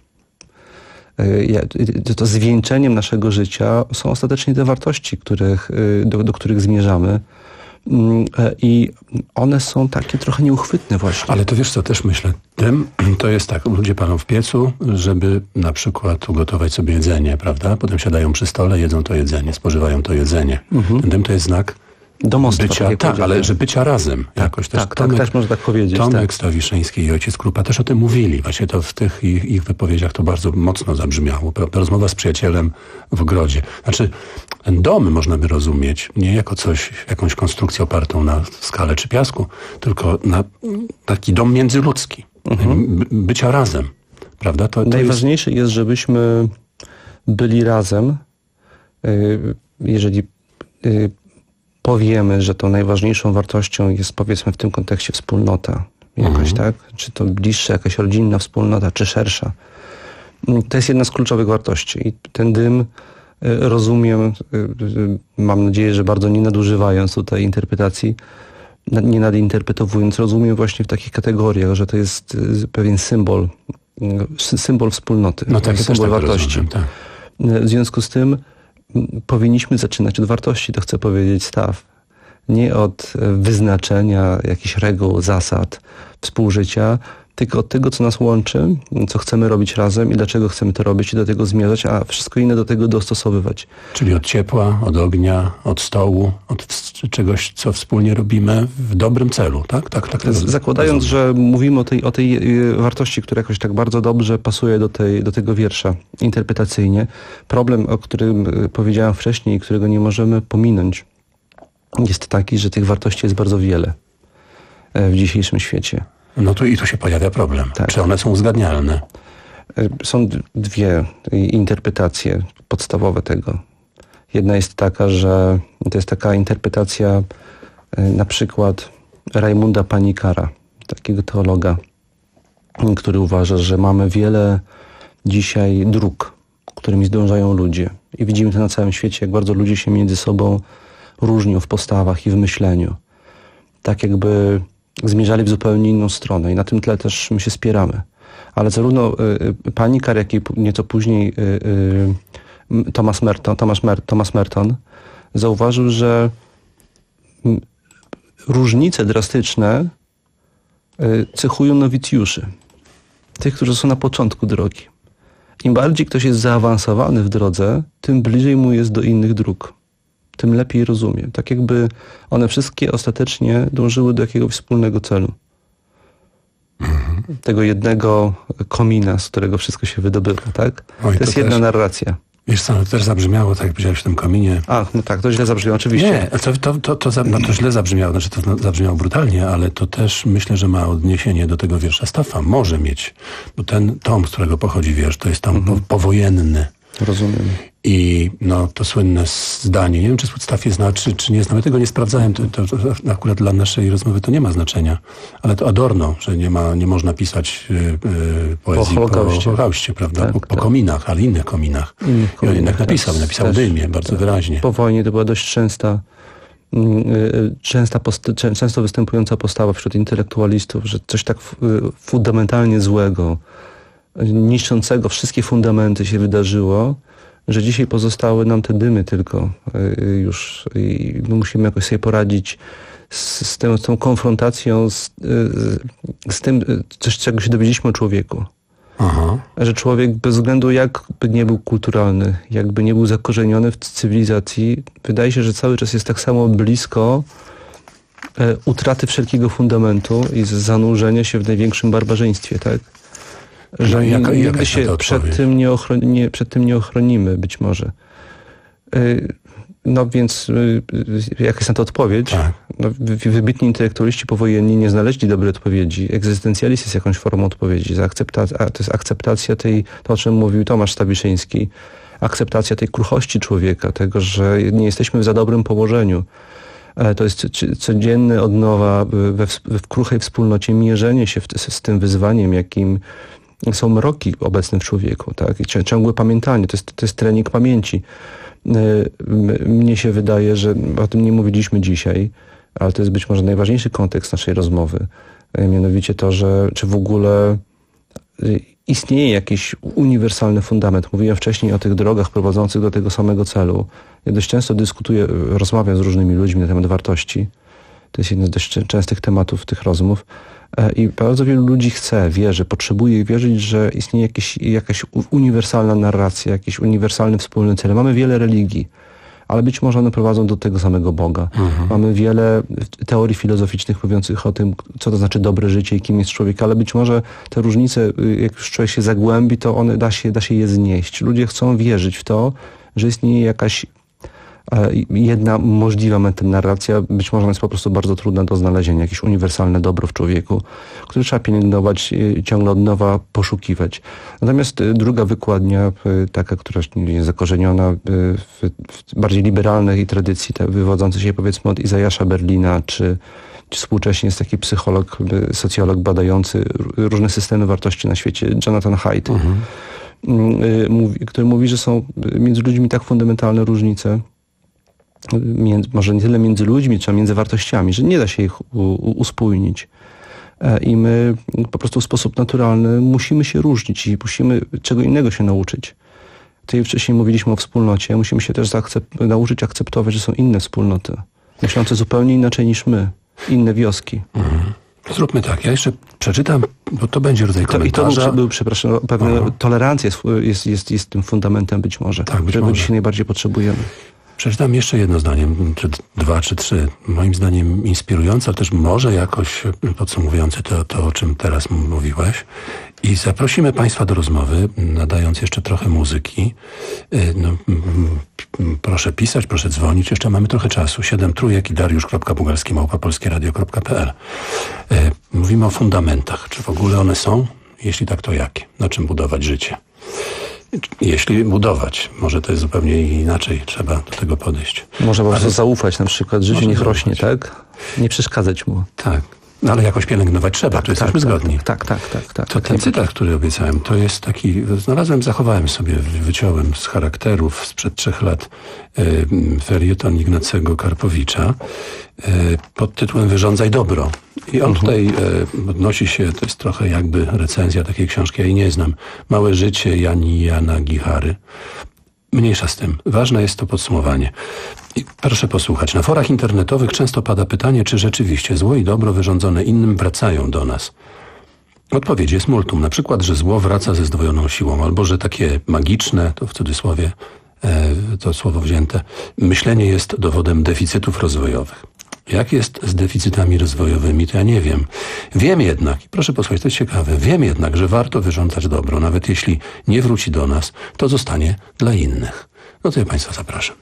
E, ja- To, to zwieńczeniem naszego życia są ostatecznie te wartości, których, e, do, do których zmierzamy. Mm, e, I one są takie trochę nieuchwytne właśnie. Ale to wiesz co, też myślę, dym to jest tak, ludzie palą w piecu, żeby na przykład ugotować sobie jedzenie, prawda? Potem siadają przy stole, jedzą to jedzenie, spożywają to jedzenie. Mhm. Ten dym to jest znak Domostwa, bycia, tak jak tak, powiedziałem. ale że bycia razem jakoś też. tak, tak, też można tak powiedzieć, Tomek tak. Stawiszyński i ojciec Krupa też o tym mówili. Właśnie to w tych ich, ich wypowiedziach to bardzo mocno zabrzmiało. Prawda? Rozmowa z przyjacielem w ogrodzie. Znaczy, ten dom można by rozumieć nie jako coś, jakąś konstrukcję opartą na skale czy piasku, tylko na taki dom międzyludzki. Mhm. By, bycia razem. Prawda? To, to Najważniejsze jest... jest, żebyśmy byli razem. Y, Jeżeli y, powiemy, że tą najważniejszą wartością jest, powiedzmy w tym kontekście, wspólnota jakoś, Mhm. tak? Czy to bliższa, jakaś rodzinna wspólnota, czy szersza. Y, To jest jedna z kluczowych wartości. I ten dym y, rozumiem, y, y, mam nadzieję, że bardzo nie nadużywając tutaj interpretacji, na- nie nadinterpretowując, rozumiem właśnie w takich kategoriach, że to jest y, pewien symbol, y, sy- symbol wspólnoty, No tak, ja też symbol tak wartości. rozumiem, tak. W związku z tym m, powinniśmy zaczynać od wartości, to chcę powiedzieć Staw. Nie od e, wyznaczenia jakichś reguł, zasad współżycia, tylko od tego, co nas łączy, co chcemy robić razem i dlaczego chcemy to robić i do tego zmierzać, a wszystko inne do tego dostosowywać. Czyli od ciepła, od ognia, od stołu, od w- czegoś, co wspólnie robimy w dobrym celu, tak? Tak, tak. tak Z- Zakładając, że mówimy o tej, o tej y, wartości, która jakoś tak bardzo dobrze pasuje do, tej, do tego wiersza interpretacyjnie, problem, o którym y, powiedziałem wcześniej i którego nie możemy pominąć, jest taki, że tych wartości jest bardzo wiele e, w dzisiejszym świecie. No tu i tu się pojawia problem. Tak. Czy one są uzgadnialne? E, Są d- dwie y, interpretacje podstawowe tego. Jedna jest taka, że to jest taka interpretacja y, na przykład Rajmunda Panikara, takiego teologa, y, który uważa, że mamy wiele dzisiaj dróg, którymi zdążają ludzie. I widzimy to na całym świecie, jak bardzo ludzie się między sobą różnią w postawach i w myśleniu. Tak jakby zmierzali w zupełnie inną stronę i na tym tle też my się spieramy. Ale zarówno y, y, Panikar, jak i pu- nieco później y, y, Thomas Merton, Thomas, Mer, Thomas Merton zauważył, że mm, różnice drastyczne y, cechują nowicjuszy. Tych, którzy są na początku drogi. Im bardziej ktoś jest zaawansowany w drodze, tym bliżej mu jest do innych dróg. Tym lepiej rozumie. Tak jakby one wszystkie ostatecznie dążyły do jakiegoś wspólnego celu. Mhm. Tego jednego komina, z którego wszystko się wydobywa, tak? Oj, to to jest jedna też- narracja. Wiesz co, to też zabrzmiało, tak jak powiedziałeś w tym kominie. A, no tak, to źle zabrzmiało, oczywiście. Nie, to, to, to, to, za- no to źle zabrzmiało, znaczy to zabrzmiało brutalnie, ale to też myślę, że ma odniesienie do tego wiersza Staffa. Może mieć, bo ten tom, z którego pochodzi wiersz, to jest tom po, powojenny. Rozumiem. I no, to słynne zdanie, nie wiem, czy Staff je zna, czy, czy nie zna, tego nie sprawdzałem, to, to, to akurat dla naszej rozmowy to nie ma znaczenia, ale to Adorno, że nie ma, nie można pisać y, y, poezji po Holokauście. Holokauście, prawda, Tak, po, po tak. kominach, ale innych kominach. Innych I on kominach, jednak tak. napisał, napisał Też, dymie, bardzo tak. wyraźnie. Po wojnie to była dość częsta, mm, y, częsta post- czę- często występująca postawa wśród intelektualistów, że coś tak f- y, fundamentalnie złego, y, niszczącego wszystkie fundamenty się wydarzyło, że dzisiaj pozostały nam te dymy tylko y, y, już i my musimy jakoś sobie poradzić z, z, tą, z tą konfrontacją, z, y, z tym, y, coś, czego się dowiedzieliśmy o człowieku. Aha. Że człowiek bez względu jakby nie był kulturalny, jakby nie był zakorzeniony w cywilizacji, wydaje się, że cały czas jest tak samo blisko e, utraty wszelkiego fundamentu i z- zanurzenia się w największym barbarzyństwie, tak? Że No i jaka- nigdy jaka jest się na to przed odpowiedź? tym, nie ochron- nie, przed tym nie ochronimy być może. E, No więc y, y, jaka jest na to odpowiedź? Tak. No, wy- wybitni intelektualiści powojenni nie znaleźli dobrej odpowiedzi. Egzystencjalizm jest jakąś formą odpowiedzi. Zaakcepta- a to jest akceptacja tej, to o czym mówił Tomasz Stabiszyński, akceptacja tej kruchości człowieka, tego, że nie jesteśmy w za dobrym położeniu. E, To jest c- c- codzienne od nowa y, we, w, w kruchej wspólnocie mierzenie się w, z, z tym wyzwaniem, jakim są mroki obecne w człowieku, tak? I cią- ciągłe pamiętanie, to jest, to jest trening pamięci. Y, m- Mnie się wydaje, że o tym nie mówiliśmy dzisiaj, ale to jest być może najważniejszy kontekst naszej rozmowy. Y, Mianowicie to, że czy w ogóle y, istnieje jakiś uniwersalny fundament. Mówiłem wcześniej o tych drogach prowadzących do tego samego celu. Ja dość często dyskutuję, y, rozmawiam z różnymi ludźmi na temat wartości. To jest jeden z dość czę- częstych tematów tych rozmów. E, I bardzo wielu ludzi chce, wierzy, potrzebuje wierzyć, że istnieje jakiś, jakaś u- uniwersalna narracja, jakiś uniwersalny wspólny cel. Mamy wiele religii, ale być może one prowadzą do tego samego Boga. Mhm. Mamy wiele teorii filozoficznych mówiących o tym, co to znaczy dobre życie i kim jest człowiek, ale być może te różnice, y, jak już człowiek się zagłębi, to one da się, da się je znieść. Ludzie chcą wierzyć w to, że istnieje jakaś e, jedna możliwa metanarracja, być może ona jest po prostu bardzo trudna do znalezienia, jakieś uniwersalne dobro w człowieku, które trzeba pielęgnować, y, ciągle od nowa poszukiwać. Natomiast y, druga wykładnia, y, taka, która jest zakorzeniona y, w, w bardziej liberalnej tradycji, ta, wywodząca się powiedzmy od Izajasza Berlina, czy, czy współcześnie jest taki psycholog, y, socjolog badający r- różne systemy wartości na świecie, Jonathan Haidt, y, mówi, który mówi, że są między ludźmi tak fundamentalne różnice, między, może nie tyle między ludźmi, czy między wartościami, że nie da się ich u, u, uspójnić. E, I my po prostu w sposób naturalny musimy się różnić i musimy czego innego się nauczyć. Tutaj wcześniej mówiliśmy o wspólnocie. Musimy się też zaakcep- nauczyć akceptować, że są inne wspólnoty, myślące zupełnie inaczej niż my. Inne wioski. Mhm. Zróbmy tak, ja jeszcze przeczytam, bo to będzie rodzaj To, I to komentarza. był, był, przepraszam, pewna tolerancja jest, jest, jest, jest tym fundamentem być może, Tak, być którego może. dzisiaj najbardziej potrzebujemy. Przeczytam jeszcze jedno zdanie, czy dwa, czy trzy. Moim zdaniem inspirujące, ale też może jakoś podsumowujące to, to, o czym teraz m- mówiłeś. I zaprosimy Państwa do rozmowy, nadając jeszcze trochę muzyki. Y, No, mm, mm, proszę pisać, proszę dzwonić. Jeszcze mamy trochę czasu. Siedem trójek i dariusz.bugalski małpa polskieradio kropka pe el. Y, Mówimy o fundamentach. Czy w ogóle one są? Jeśli tak, to jakie? Na czym budować życie? Jeśli budować, może to jest zupełnie inaczej, trzeba do tego podejść. Może po prostu Ale- zaufać na przykład, życie Może niech zaufać. rośnie, tak? Nie przeszkadzać mu. Tak, no ale jakoś pielęgnować trzeba, Tak, tu jesteśmy tak, zgodni. Tak, tak, tak. tak, To tak ten cytat, który obiecałem, to jest taki, znalazłem, zachowałem sobie, wyciąłem z charakterów sprzed trzech lat y, felieton Ignacego Karpowicza y, pod tytułem Wyrządzaj dobro. I on tutaj y, odnosi się, to jest trochę jakby recenzja takiej książki, ja jej nie znam. Małe życie Jani Jana Gichary. Mniejsza z tym. Ważne jest to podsumowanie. I proszę posłuchać. Na forach internetowych często pada pytanie, czy rzeczywiście zło i dobro wyrządzone innym wracają do nas. Odpowiedź jest multum. Na przykład, że zło wraca ze zdwojoną siłą, albo że takie magiczne, to w cudzysłowie e, to słowo wzięte, myślenie jest dowodem deficytów rozwojowych. Jak jest z deficytami rozwojowymi, to ja nie wiem. Wiem jednak, i proszę posłuchać, to jest ciekawe, wiem jednak, że warto wyrządzać dobro, nawet jeśli nie wróci do nas, to zostanie dla innych. No to ja Państwa zapraszam.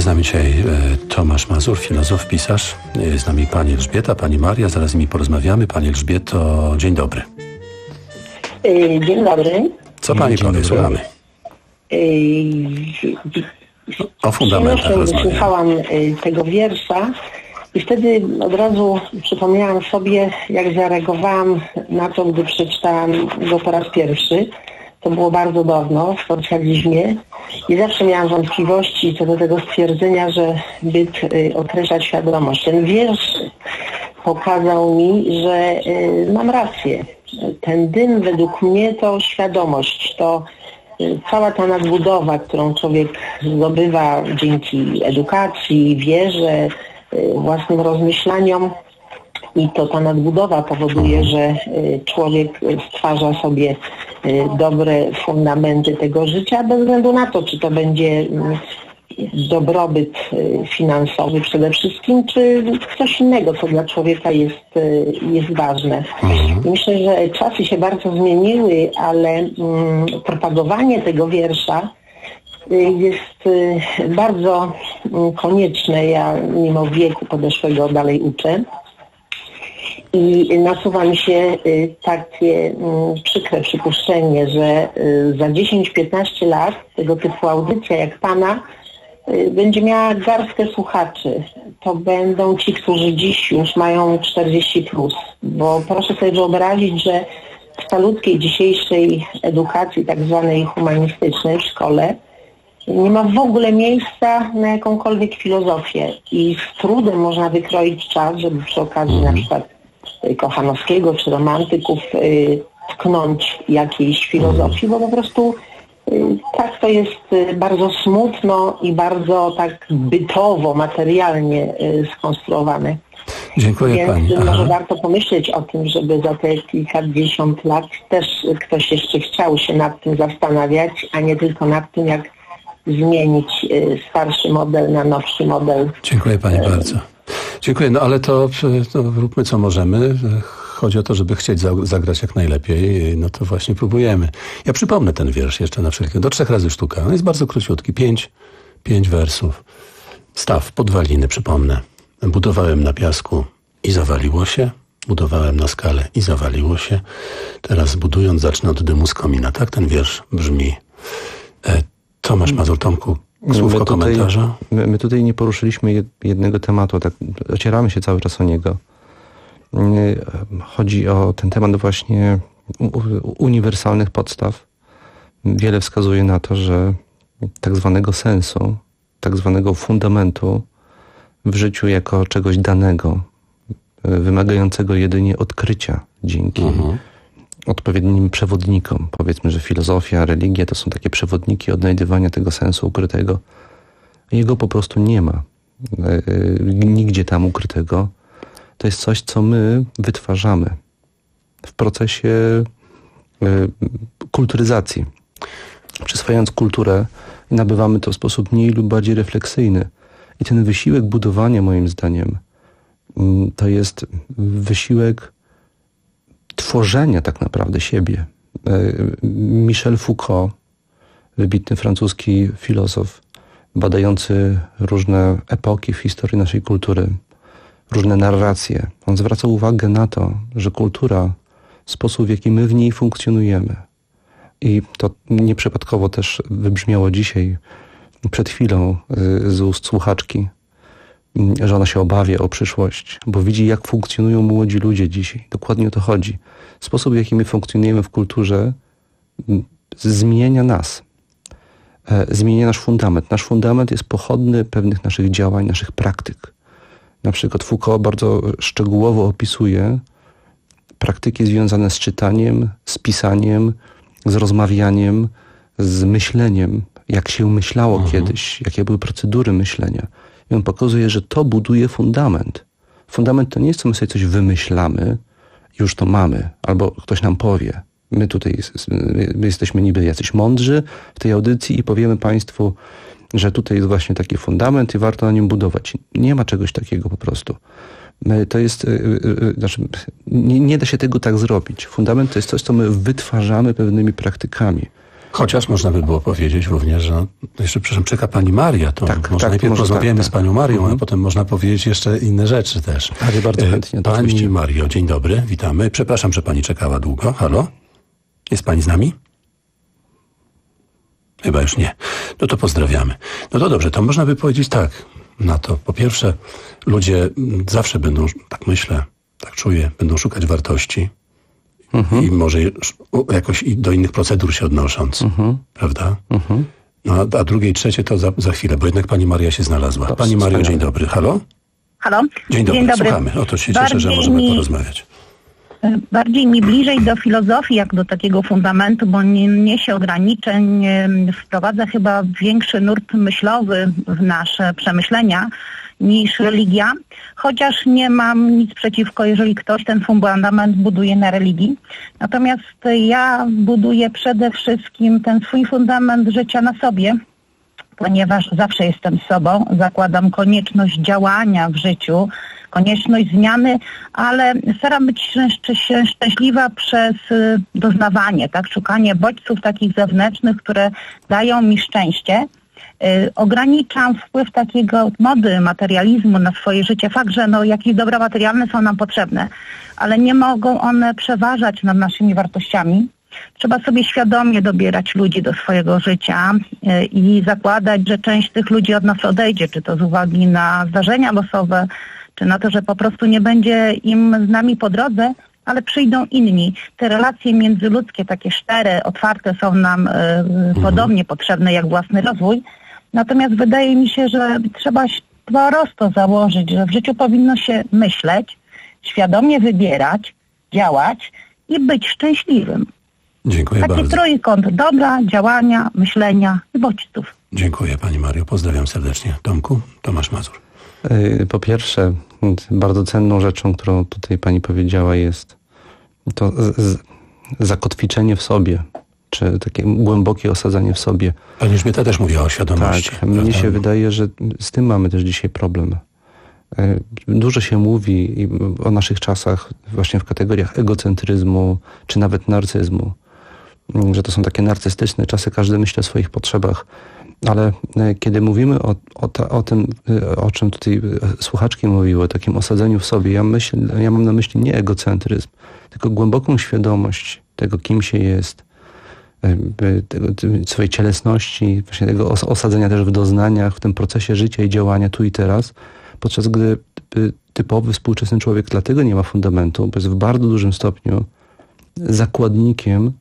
nami dzisiaj Tomasz Mazur, filozof, pisarz. Jest z nami pani Elżbieta, pani Maria. Zaraz z nimi porozmawiamy. Pani Elżbieto, dzień dobry. Dzień dobry. Co pani powie? Słuchamy. O fundamentach rozmawiamy. Słuchałam tego wiersza i wtedy od razu przypomniałam sobie, jak zareagowałam na to, gdy przeczytałam go po raz pierwszy. To było bardzo dawno, w socjalizmie, i zawsze miałam wątpliwości co do tego stwierdzenia, że byt y, określa świadomość. Ten wiersz pokazał mi, że y, mam rację. Ten dym według mnie to świadomość, to y, cała ta nadbudowa, którą człowiek zdobywa dzięki edukacji, wierze, y, własnym rozmyślaniom. I to ta nadbudowa powoduje, że człowiek stwarza sobie dobre fundamenty tego życia, bez względu na to, czy to będzie dobrobyt finansowy przede wszystkim, czy coś innego, co dla człowieka jest, jest ważne. I myślę, że czasy się bardzo zmieniły, ale mm, propagowanie tego wiersza jest bardzo konieczne. Ja mimo wieku podeszłego dalej uczę. I nasuwa mi się y, takie y, przykre przypuszczenie, że y, za dziesięć piętnaście lat tego typu audycja jak pana y, będzie miała garstkę słuchaczy. To będą ci, którzy dziś już mają czterdzieści plus. Bo proszę sobie wyobrazić, że w salutkiej dzisiejszej edukacji, tak zwanej humanistycznej w szkole, nie ma w ogóle miejsca na jakąkolwiek filozofię. I z trudem można wykroić czas, żeby przy okazji mm. na przykład Kochanowskiego czy romantyków y, tknąć jakiejś filozofii, bo po prostu y, tak to jest y, bardzo smutno i bardzo tak bytowo, materialnie y, skonstruowane. Dziękuję Więc pani. Więc może Aha. warto pomyśleć o tym, żeby za te kilkadziesiąt lat też ktoś jeszcze chciał się nad tym zastanawiać, a nie tylko nad tym, jak zmienić y, starszy model na nowszy model. Dziękuję pani y, bardzo. Dziękuję, no ale to, to róbmy co możemy. Chodzi o to, żeby chcieć zagrać jak najlepiej, no to właśnie próbujemy. Ja przypomnę ten wiersz jeszcze na wszelkie, do trzech razy sztuka. On jest bardzo króciutki, pięć, pięć wersów. Staw, podwaliny, przypomnę. Budowałem na piasku i zawaliło się. Budowałem na skale i zawaliło się. Teraz budując zacznę od dymu z komina. Tak ten wiersz brzmi. E, Tomasz Mazur, Tomku, słówko komentarza? My, my tutaj nie poruszyliśmy jednego tematu, tak ocieramy się cały czas o niego. Chodzi o ten temat właśnie uniwersalnych podstaw. Wiele wskazuje na to, że tak zwanego sensu, tak zwanego fundamentu w życiu jako czegoś danego, wymagającego jedynie odkrycia dzięki uh-huh. odpowiednim przewodnikom. Powiedzmy, że filozofia, religia to są takie przewodniki odnajdywania tego sensu ukrytego. Jego po prostu nie ma. Nigdzie tam ukrytego. To jest coś, co my wytwarzamy w procesie kulturyzacji. Przyswajając kulturę, nabywamy to w sposób mniej lub bardziej refleksyjny. I ten wysiłek budowania, moim zdaniem, to jest wysiłek tworzenia tak naprawdę siebie. Michel Foucault, wybitny francuski filozof, badający różne epoki w historii naszej kultury, różne narracje. On zwraca uwagę na to, że kultura, sposób w jaki my w niej funkcjonujemy, i to nieprzypadkowo też wybrzmiało dzisiaj przed chwilą z ust słuchaczki, że ona się obawia o przyszłość, bo widzi, jak funkcjonują młodzi ludzie dzisiaj. Dokładnie o to chodzi. Sposób, w jaki my funkcjonujemy w kulturze, zmienia nas. Zmienia nasz fundament. Nasz fundament jest pochodny pewnych naszych działań, naszych praktyk. Na przykład Foucault bardzo szczegółowo opisuje praktyki związane z czytaniem, z pisaniem, z rozmawianiem, z myśleniem, jak się myślało mhm. kiedyś, jakie były procedury myślenia. I on pokazuje, że to buduje fundament. Fundament to nie jest, co my sobie coś wymyślamy, już to mamy, albo ktoś nam powie. My tutaj my jesteśmy niby jacyś mądrzy w tej audycji i powiemy Państwu, że tutaj jest właśnie taki fundament i warto na nim budować. Nie ma czegoś takiego po prostu. To jest, znaczy, nie, nie da się tego tak zrobić. Fundament to jest coś, co my wytwarzamy pewnymi praktykami. Chociaż można by było powiedzieć również, że no, jeszcze przepraszam, czeka pani Maria, to Tak, może tak, najpierw może porozmawiamy tak, z tak. panią Marią, Mhm. a potem można powiedzieć jeszcze inne rzeczy też. Ale bardzo E, chętnie, to Pani oczywiście. Mario, dzień dobry, witamy. Przepraszam, że pani czekała długo. Halo? Jest pani z nami? Chyba już nie. No to pozdrawiamy. No to dobrze, to można by powiedzieć tak na to. Po pierwsze, ludzie zawsze będą, tak myślę, tak czuję, będą szukać wartości Mhm. i może jakoś i do innych procedur się odnosząc. Mhm. Prawda? Mhm. No a, a drugie i trzecie to za, za chwilę, bo jednak pani Maria się znalazła. To Pani Mario, wspaniale. dzień dobry. Halo? Halo? Dzień dobry, Dzień dobry. słuchamy. Oto się cieszę, że Bardziej możemy mi- porozmawiać. Bardziej mi bliżej do filozofii, jak do takiego fundamentu, bo nie niesie ograniczeń, em, wprowadza chyba większy nurt myślowy w nasze przemyślenia niż religia, chociaż nie mam nic przeciwko, jeżeli ktoś ten fundament buduje na religii. Natomiast ja buduję przede wszystkim ten swój fundament życia na sobie, ponieważ zawsze jestem sobą, zakładam konieczność działania w życiu, konieczność zmiany, ale staram być szczę- szczę- szczęśliwa przez y, doznawanie, tak, szukanie bodźców takich zewnętrznych, które dają mi szczęście. Y, ograniczam wpływ takiego mody materializmu na swoje życie. Fakt, że no, jakieś dobra materialne są nam potrzebne, ale nie mogą one przeważać nad naszymi wartościami. Trzeba sobie świadomie dobierać ludzi do swojego życia y, i zakładać, że część tych ludzi od nas odejdzie, czy to z uwagi na zdarzenia losowe, czy na to, że po prostu nie będzie im z nami po drodze, ale przyjdą inni. Te relacje międzyludzkie, takie szczere, otwarte są nam y, podobnie potrzebne jak własny rozwój. Natomiast wydaje mi się, że trzeba prosto założyć, że w życiu powinno się myśleć, świadomie wybierać, działać i być szczęśliwym. Dziękuję Taki bardzo. trójkąt dobra, działania, myślenia i bodźców. Dziękuję pani Mario, pozdrawiam serdecznie. Tomku, Tomasz Mazur. Y, Po pierwsze, bardzo cenną rzeczą, którą tutaj pani powiedziała, jest to z, z, zakotwiczenie w sobie, czy takie głębokie osadzenie w sobie. Pani Elżbieta też mówiła o świadomości. Tak, mnie się wydaje, że z tym mamy też dzisiaj problem. Y, Dużo się mówi i o naszych czasach właśnie w kategoriach egocentryzmu, czy nawet narcyzmu, y, że to są takie narcystyczne czasy, każdy myśli o swoich potrzebach. Ale e, kiedy mówimy o, o, ta, o tym, e, o czym tutaj e, słuchaczki mówiły, o takim osadzeniu w sobie, ja, myśl, ja mam na myśli nie egocentryzm, tylko głęboką świadomość tego, kim się jest, e, tego, tej swojej cielesności, właśnie tego os, osadzenia też w doznaniach, w tym procesie życia i działania tu i teraz, podczas gdy e, typowy współczesny człowiek dlatego nie ma fundamentu, bo jest w bardzo dużym stopniu zakładnikiem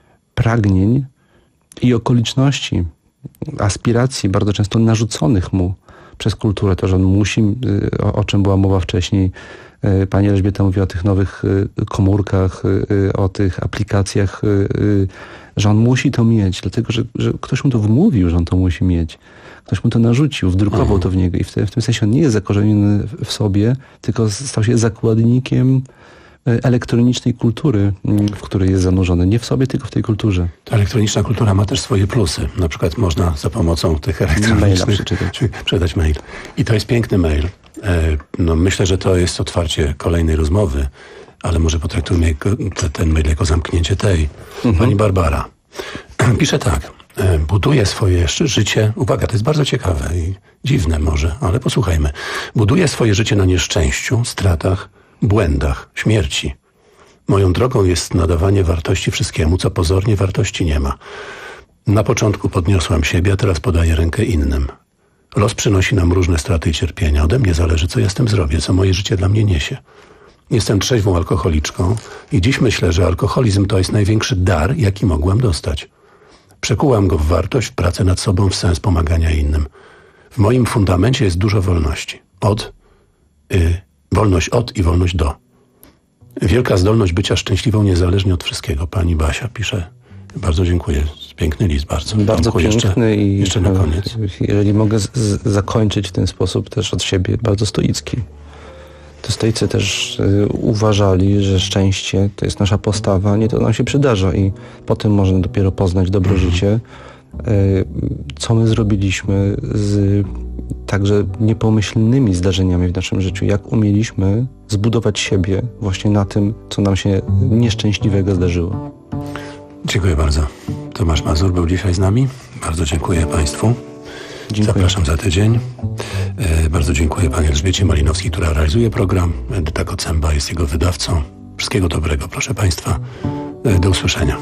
pragnień i okoliczności, aspiracji bardzo często narzuconych mu przez kulturę, to, że on musi, o, o czym była mowa wcześniej, pani Elżbieta mówiła o tych nowych komórkach, o tych aplikacjach, że on musi to mieć, dlatego, że, że ktoś mu to wmówił, że on to musi mieć. Ktoś mu to narzucił, wdrukował to w niego i w, te, w tym sensie on nie jest zakorzeniony w sobie, tylko stał się zakładnikiem elektronicznej kultury, w której jest zanurzony. Nie w sobie, tylko w tej kulturze. Ta elektroniczna kultura ma też swoje plusy. Na przykład można za pomocą tych elektronicznych przedać mail. I to jest piękny mail. No, myślę, że to jest otwarcie kolejnej rozmowy, ale może potraktujmy ten mail jako zamknięcie tej. Mhm. Pani Barbara pisze tak. Buduje swoje życie, uwaga, to jest bardzo ciekawe i dziwne może, ale posłuchajmy. Buduje swoje życie na nieszczęściu, stratach, błędach, śmierci. Moją drogą jest nadawanie wartości wszystkiemu, co pozornie wartości nie ma. Na początku podniosłam siebie, a teraz podaję rękę innym. Los przynosi nam różne straty i cierpienia. Ode mnie zależy, co ja z tym zrobię, co moje życie dla mnie niesie. Jestem trzeźwą alkoholiczką i dziś myślę, że alkoholizm to jest największy dar, jaki mogłam dostać. Przekułam go w wartość, w pracę nad sobą, w sens pomagania innym. W moim fundamencie jest dużo wolności. Od, y, wolność od i wolność do. Wielka zdolność bycia szczęśliwą niezależnie od wszystkiego. Pani Basia pisze. Bardzo dziękuję. Piękny list, bardzo. Bardzo Tomku, piękny jeszcze, i jeszcze na koniec. Jeżeli mogę z, z, zakończyć w ten sposób też od siebie, bardzo stoicki. To stoicy też y, uważali, że szczęście to jest nasza postawa, nie to nam się przydarza i potem można dopiero poznać dobre życie. Y, co my zrobiliśmy z także niepomyślnymi zdarzeniami w naszym życiu, jak umieliśmy zbudować siebie właśnie na tym, co nam się nieszczęśliwego zdarzyło. Dziękuję bardzo. Tomasz Mazur był dzisiaj z nami. Bardzo dziękuję Państwu. Dziękuję. Zapraszam za tydzień. E, bardzo dziękuję Pani Elżbiecie Malinowskiej, która realizuje program. Edyta Kocemba jest jego wydawcą. Wszystkiego dobrego, proszę Państwa. E, do usłyszenia.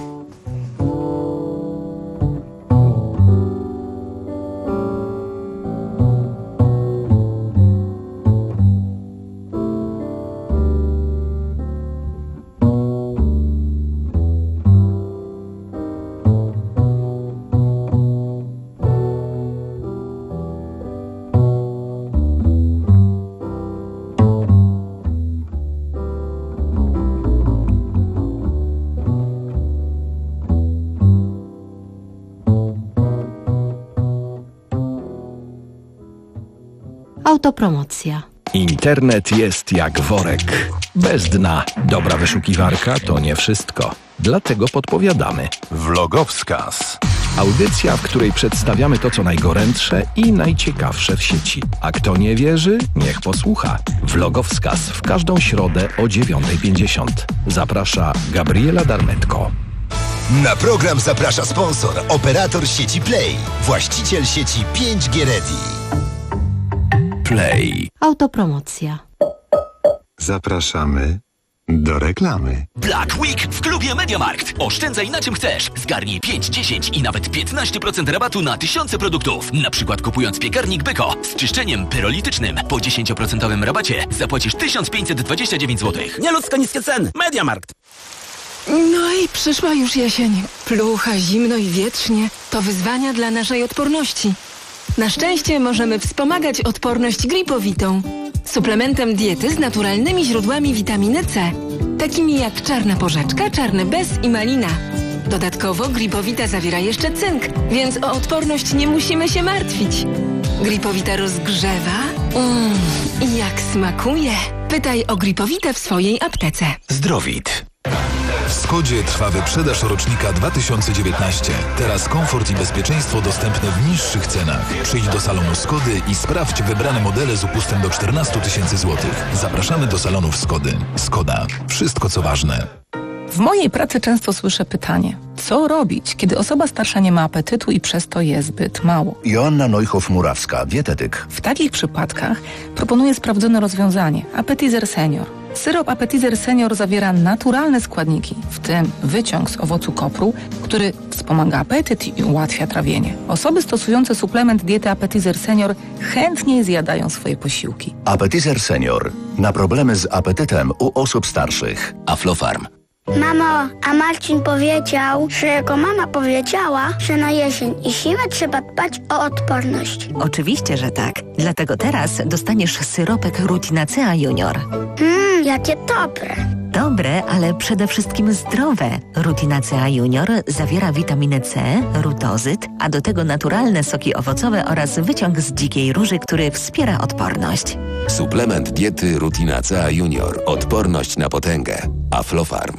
Autopromocja. Internet jest jak worek. Bez dna. Dobra wyszukiwarka to nie wszystko. Dlatego podpowiadamy. Vlogowskaz. Audycja, w której przedstawiamy to, co najgorętsze i najciekawsze w sieci. A kto nie wierzy, niech posłucha. Vlogowskaz w każdą środę o dziewiąta pięćdziesiąt. Zaprasza Gabriela Darmetko. Na program zaprasza sponsor, operator sieci Play, właściciel sieci pięć G Ready. Play. Autopromocja. Zapraszamy do reklamy. Black Week w klubie MediaMarkt. Oszczędzaj na czym chcesz. Zgarnij pięć, dziesięć i nawet piętnaście procent rabatu na tysiące produktów. Na przykład kupując piekarnik Beko z czyszczeniem pyrolitycznym po dziesięć procent rabacie zapłacisz tysiąc pięćset dwadzieścia dziewięć złotych. Nieludzko niskie ceny. MediaMarkt. No i przyszła już jesień. Plucha, zimno i wietrznie. To wyzwania dla naszej odporności. Na szczęście możemy wspomagać odporność gripowitą. Suplementem diety z naturalnymi źródłami witaminy C, takimi jak czarna porzeczka, czarny bez i malina. Dodatkowo gripowita zawiera jeszcze cynk, więc o odporność nie musimy się martwić. Gripowita rozgrzewa mm, i jak smakuje. Pytaj o gripowitę w swojej aptece. Zdrowit. W Skodzie trwa wyprzedaż rocznika dwa tysiące dziewiętnaście. Teraz komfort i bezpieczeństwo dostępne w niższych cenach. Przyjdź do salonu Skody i sprawdź wybrane modele z upustem do czternaście tysięcy złotych. Zapraszamy do salonów Skody. Skoda. Wszystko co ważne. W mojej pracy często słyszę pytanie, co robić, kiedy osoba starsza nie ma apetytu i przez to je zbyt mało? Joanna Neuchow-Murawska, dietetyk. W takich przypadkach proponuję sprawdzone rozwiązanie – Appetizer Senior. Syrop Appetizer Senior zawiera naturalne składniki, w tym wyciąg z owocu kopru, który wspomaga apetyt i ułatwia trawienie. Osoby stosujące suplement diety Appetizer Senior chętniej zjadają swoje posiłki. Appetizer Senior. Na problemy z apetytem u osób starszych. Aflofarm. Mamo, a Marcin powiedział, że jego mama powiedziała, że na jesień i zimę trzeba dbać o odporność. Oczywiście, że tak. Dlatego teraz dostaniesz syropek Rutinacea Junior. Mmm, jakie dobre. Dobre, ale przede wszystkim zdrowe. Rutinacea Junior zawiera witaminę C, rutozyt, a do tego naturalne soki owocowe oraz wyciąg z dzikiej róży, który wspiera odporność. Suplement diety Rutinacea Junior. Odporność na potęgę. Aflofarm.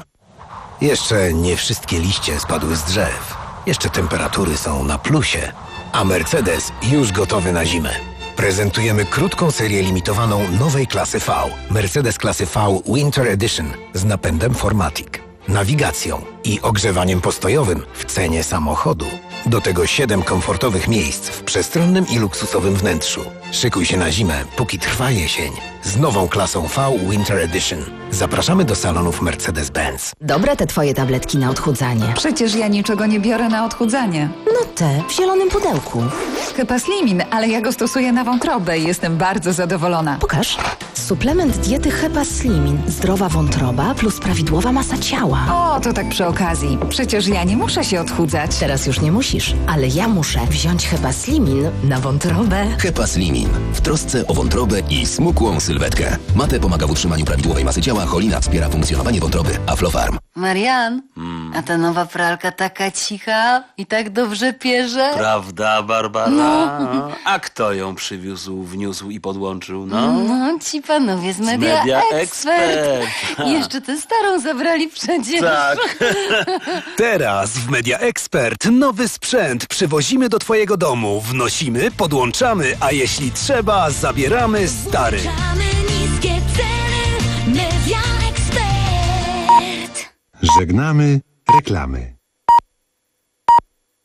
Jeszcze nie wszystkie liście spadły z drzew. Jeszcze temperatury są na plusie. A Mercedes już gotowy na zimę. Prezentujemy krótką serię limitowaną nowej klasy V. Mercedes klasy V Winter Edition z napędem four matic, nawigacją i ogrzewaniem postojowym w cenie samochodu. Do tego siedem komfortowych miejsc w przestronnym i luksusowym wnętrzu. Szykuj się na zimę, póki trwa jesień. Z nową klasą V Winter Edition. Zapraszamy do salonów Mercedes-Benz. Dobre te twoje tabletki na odchudzanie. Przecież ja niczego nie biorę na odchudzanie. No te, w zielonym pudełku. Hepaslimin, ale ja go stosuję na wątrobę i jestem bardzo zadowolona. Pokaż. Suplement diety Hepaslimin. Zdrowa wątroba plus prawidłowa masa ciała. O, to tak przy okazji. Przecież ja nie muszę się odchudzać. Teraz już nie musisz, ale ja muszę wziąć Hepaslimin na wątrobę. Hepaslimin. W trosce o wątrobę i smukłą sylwetkę. Mate pomaga w utrzymaniu prawidłowej masy ciała, cholina wspiera funkcjonowanie wątroby. Aflofarm. Marian, hmm. a ta nowa pralka taka cicha i tak dobrze pierze? Prawda, Barbara? No. A kto ją przywiózł, wniósł i podłączył, no? No, ci panowie z Media, Media Expert. Expert. Jeszcze tę starą zabrali przecież. Tak. Teraz w Media Expert nowy sprzęt przywozimy do twojego domu, wnosimy, podłączamy, a jeśli trzeba, zabieramy stary. Niskie ceny. Media Expert. Żegnamy reklamy.